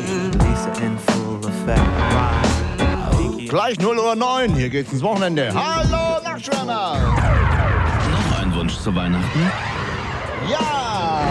Gleich 0:09 Uhr, hier geht's ins Wochenende. Hallo, Nachtschwärmer! Noch ein Wunsch zu Weihnachten? Ja!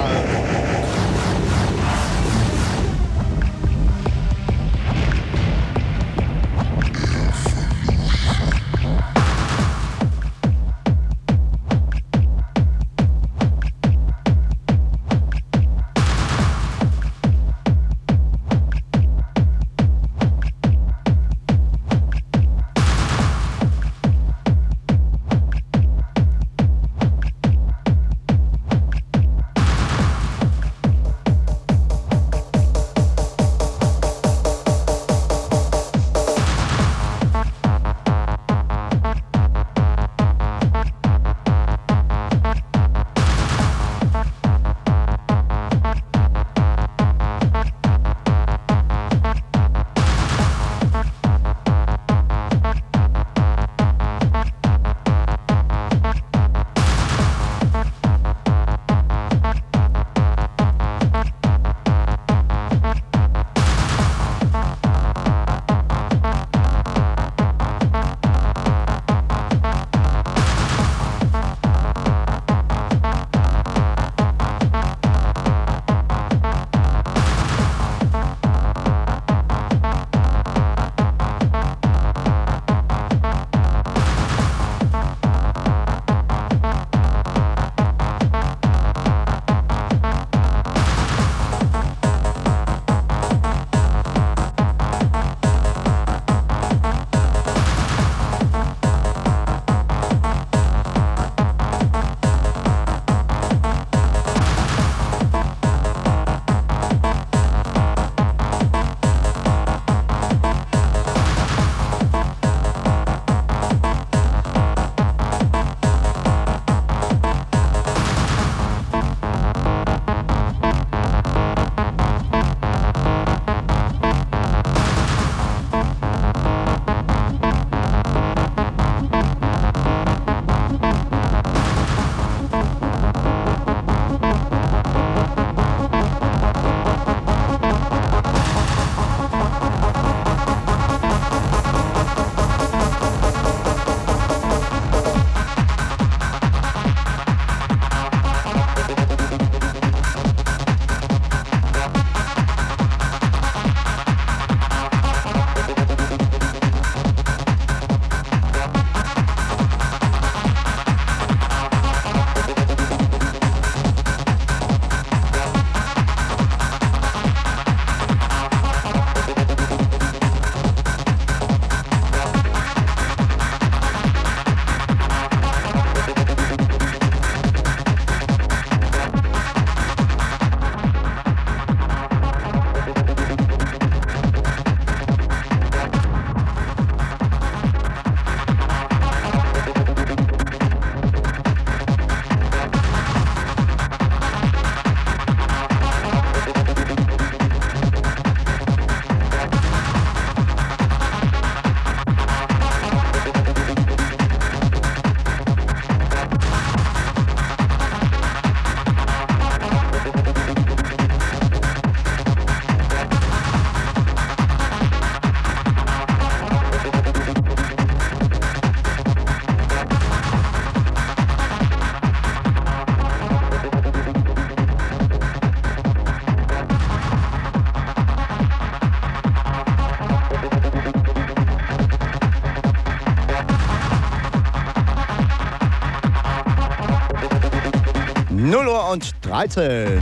0 Uhr und 13.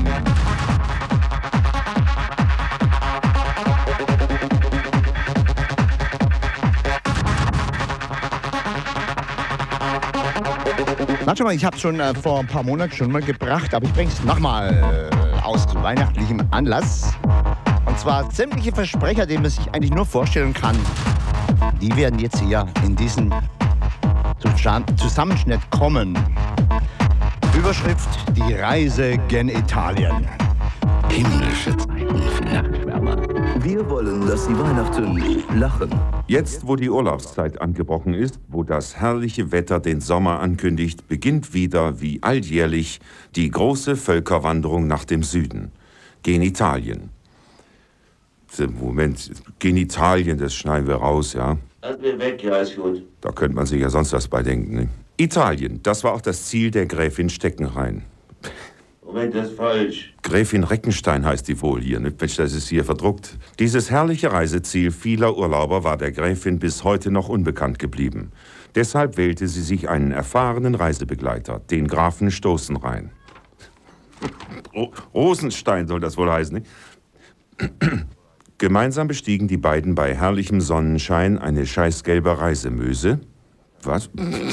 Warte mal, ich habe es schon vor ein paar Monaten schon mal gebracht, aber ich bringe es nochmal aus weihnachtlichem Anlass. Und zwar sämtliche Versprecher, die man sich eigentlich nur vorstellen kann, die werden jetzt hier in diesen Zusammenschnitt kommen. Überschrift: Die Reise gen Italien. Himmlische Zeiten für Nachtschwärmer. Wir wollen, dass Sie Weihnachten lachen. Jetzt, wo die Urlaubszeit angebrochen ist, wo das herrliche Wetter den Sommer ankündigt, beginnt wieder, wie alljährlich, die große Völkerwanderung nach dem Süden. Genitalien. Moment, Genitalien, das schneiden wir raus, ja? Lass mir weg, ja, ist gut. Da könnte man sich ja sonst was bei denken, ne? Italien, das war auch das Ziel der Gräfin Steckenrhein. Moment, das ist falsch. Gräfin Reckenstein heißt die wohl hier, ne? Mensch, das ist hier verdruckt. Dieses herrliche Reiseziel vieler Urlauber war der Gräfin bis heute noch unbekannt geblieben. Deshalb wählte sie sich einen erfahrenen Reisebegleiter, den Grafen Stoßenrhein. Rosenstein soll das wohl heißen, ne? Gemeinsam bestiegen die beiden bei herrlichem Sonnenschein eine scheißgelbe Reisemöse. Was?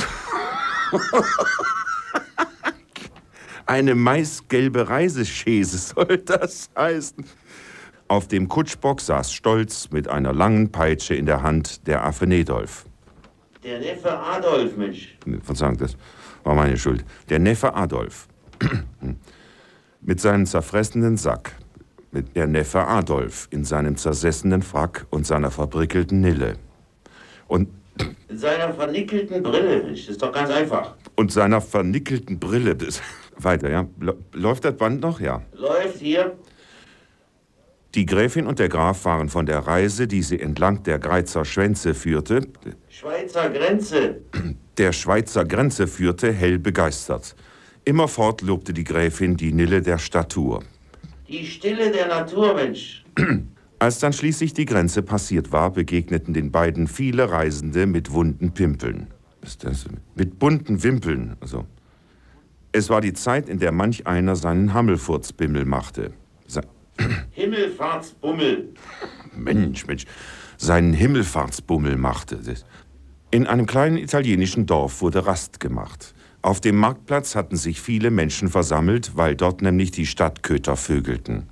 Eine maisgelbe Reiseschäse soll das heißen. Auf dem Kutschbock saß stolz mit einer langen Peitsche in der Hand der Affe Nedolf. Der Neffe Adolf, Mensch. Verzeihung, das war meine Schuld. Der Neffe Adolf. Mit seinem zerfressenen Sack. Mit der Neffe Adolf in seinem zersessenen Frack und seiner verbrickelten Nille. Und mit seiner vernickelten Brille, Mensch. Das ist doch ganz einfach. Und seiner vernickelten Brille. Das, weiter, ja. Läuft das Band noch? Ja. Läuft hier. Die Gräfin und der Graf waren von der Reise, die sie entlang der Greizer Schwänze führte, Schweizer Grenze. Der Schweizer Grenze führte, hell begeistert. Immerfort lobte die Gräfin die Nille der Statur. Die Stille der Natur, Mensch. Als dann schließlich die Grenze passiert war, begegneten den beiden viele Reisende mit wunden Pimpeln. Was ist das? Mit bunten Wimpeln, also. Es war die Zeit, in der manch einer seinen Hammelfurzbimmel machte. Himmelfahrtsbummel. Mensch. Seinen Himmelfahrtsbummel machte. In einem kleinen italienischen Dorf wurde Rast gemacht. Auf dem Marktplatz hatten sich viele Menschen versammelt, weil dort nämlich die Stadtköter vögelten.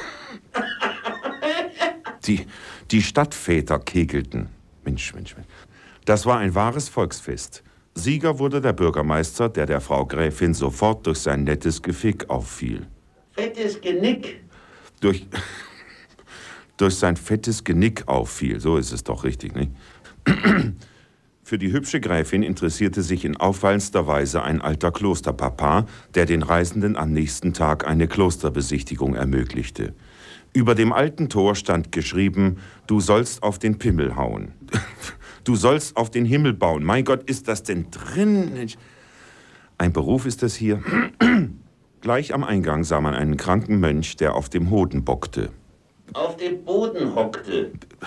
Die Stadtväter kegelten. Mensch. Das war ein wahres Volksfest. Sieger wurde der Bürgermeister, der Frau Gräfin sofort durch sein nettes Gefick auffiel. Fettes Genick. Durch sein fettes Genick auffiel. So ist es doch richtig, nicht? Für die hübsche Gräfin interessierte sich in auffallendster Weise ein alter Klosterpapa, der den Reisenden am nächsten Tag eine Klosterbesichtigung ermöglichte. Über dem alten Tor stand geschrieben: Du sollst auf den Pimmel hauen. Du sollst auf den Himmel bauen. Mein Gott, ist das denn drin? Ein Beruf ist das hier. Gleich am Eingang sah man einen kranken Mönch, der auf dem Hoden bockte. Auf dem Boden hockte.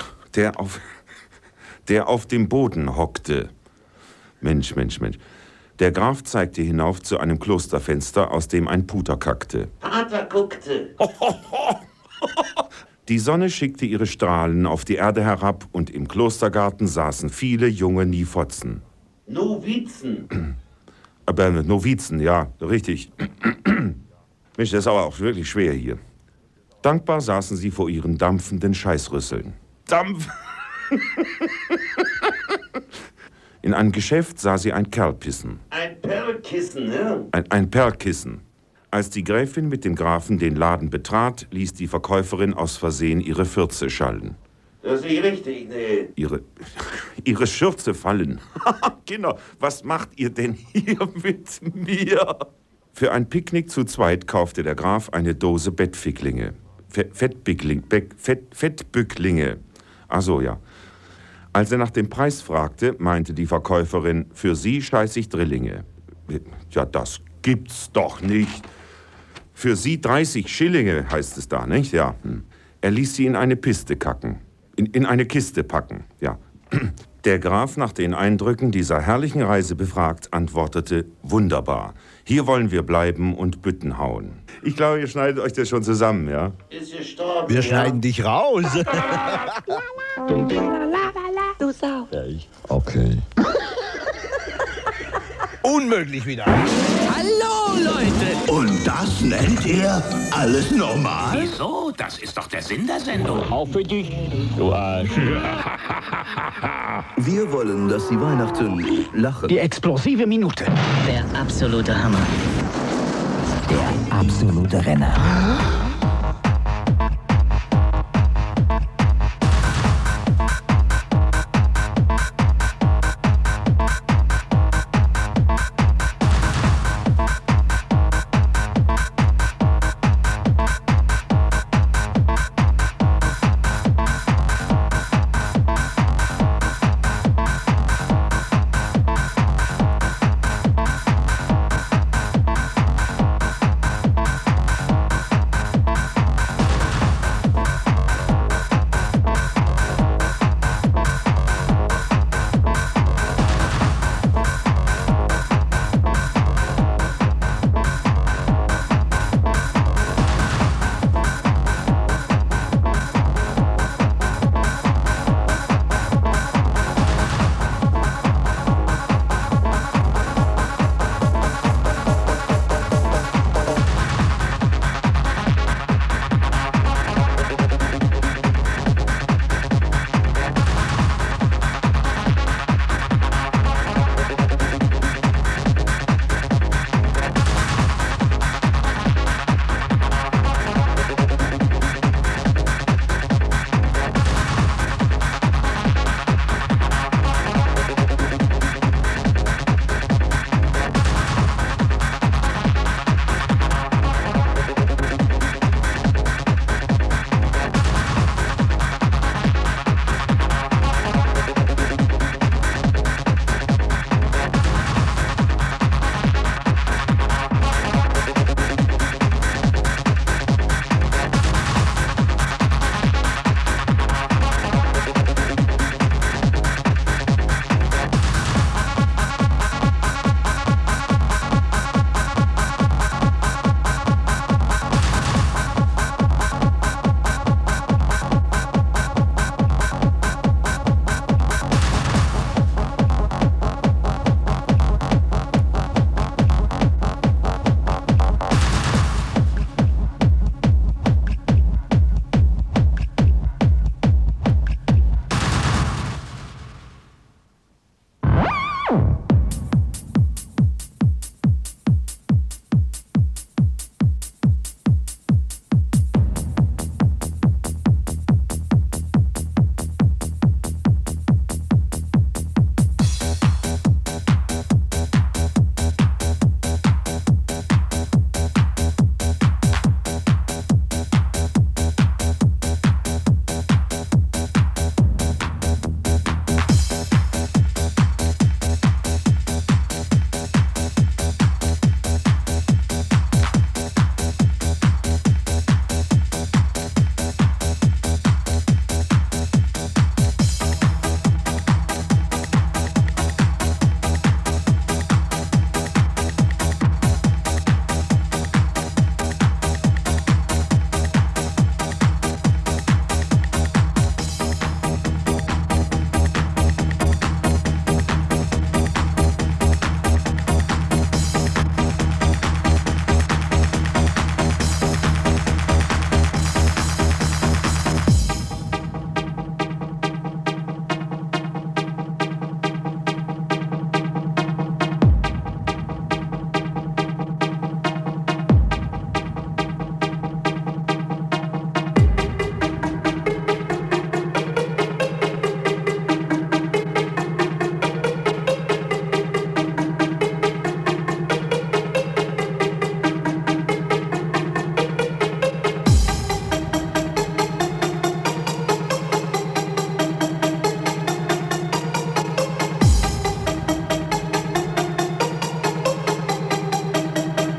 Der auf dem Boden hockte. Mensch. Der Graf zeigte hinauf zu einem Klosterfenster, aus dem ein Puter kackte. Pater guckte. Die Sonne schickte ihre Strahlen auf die Erde herab und im Klostergarten saßen viele junge Niefotzen. Novizen. Aber Novizen, ja, richtig. Mensch, das ist aber auch wirklich schwer hier. Dankbar saßen sie vor ihren dampfenden Scheißrüsseln. Dampf! In einem Geschäft sah sie ein Kerl pissen. Ein Perlkissen, ne? Ein Perlkissen. Als die Gräfin mit dem Grafen den Laden betrat, ließ die Verkäuferin aus Versehen ihre Fürze schallen. Das ist nicht richtig, ne? Ihre Schürze fallen. Kinder, was macht ihr denn hier mit mir? Für ein Picknick zu zweit kaufte der Graf eine Dose Bettficklinge. Fettbücklinge. Ach so, ja. Als er nach dem Preis fragte, meinte die Verkäuferin: Für Sie scheiß ich Drillinge. Ja, das gibt's doch nicht. Für Sie 30 Schillinge, heißt es da, nicht? Ja. Er ließ sie in eine Piste kacken. In eine Kiste packen, ja. Der Graf, nach den Eindrücken dieser herrlichen Reise befragt, antwortete: Wunderbar. Hier wollen wir bleiben und Bütten hauen. Ich glaube, ihr schneidet euch das schon zusammen, ja? Ist gestorben. Wir schneiden dich raus. Du Sau. Okay. Unmöglich wieder. Hallo, Leute! Und das nennt ihr alles normal? Wieso? Das ist doch der Sinn der Sendung. Auch für dich, du Arsch. Wir wollen, dass Sie Weihnachten lachen. Die explosive Minute. Der absolute Hammer. Der absolute Renner.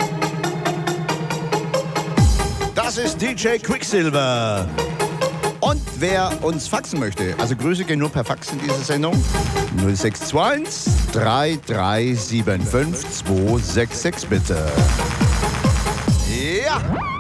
Das ist DJ Quicksilver. Und Und wer uns faxen möchte, also Grüße gehen nur per Fax in dieser Sendung, 0621 3375 266 bitte. Ja!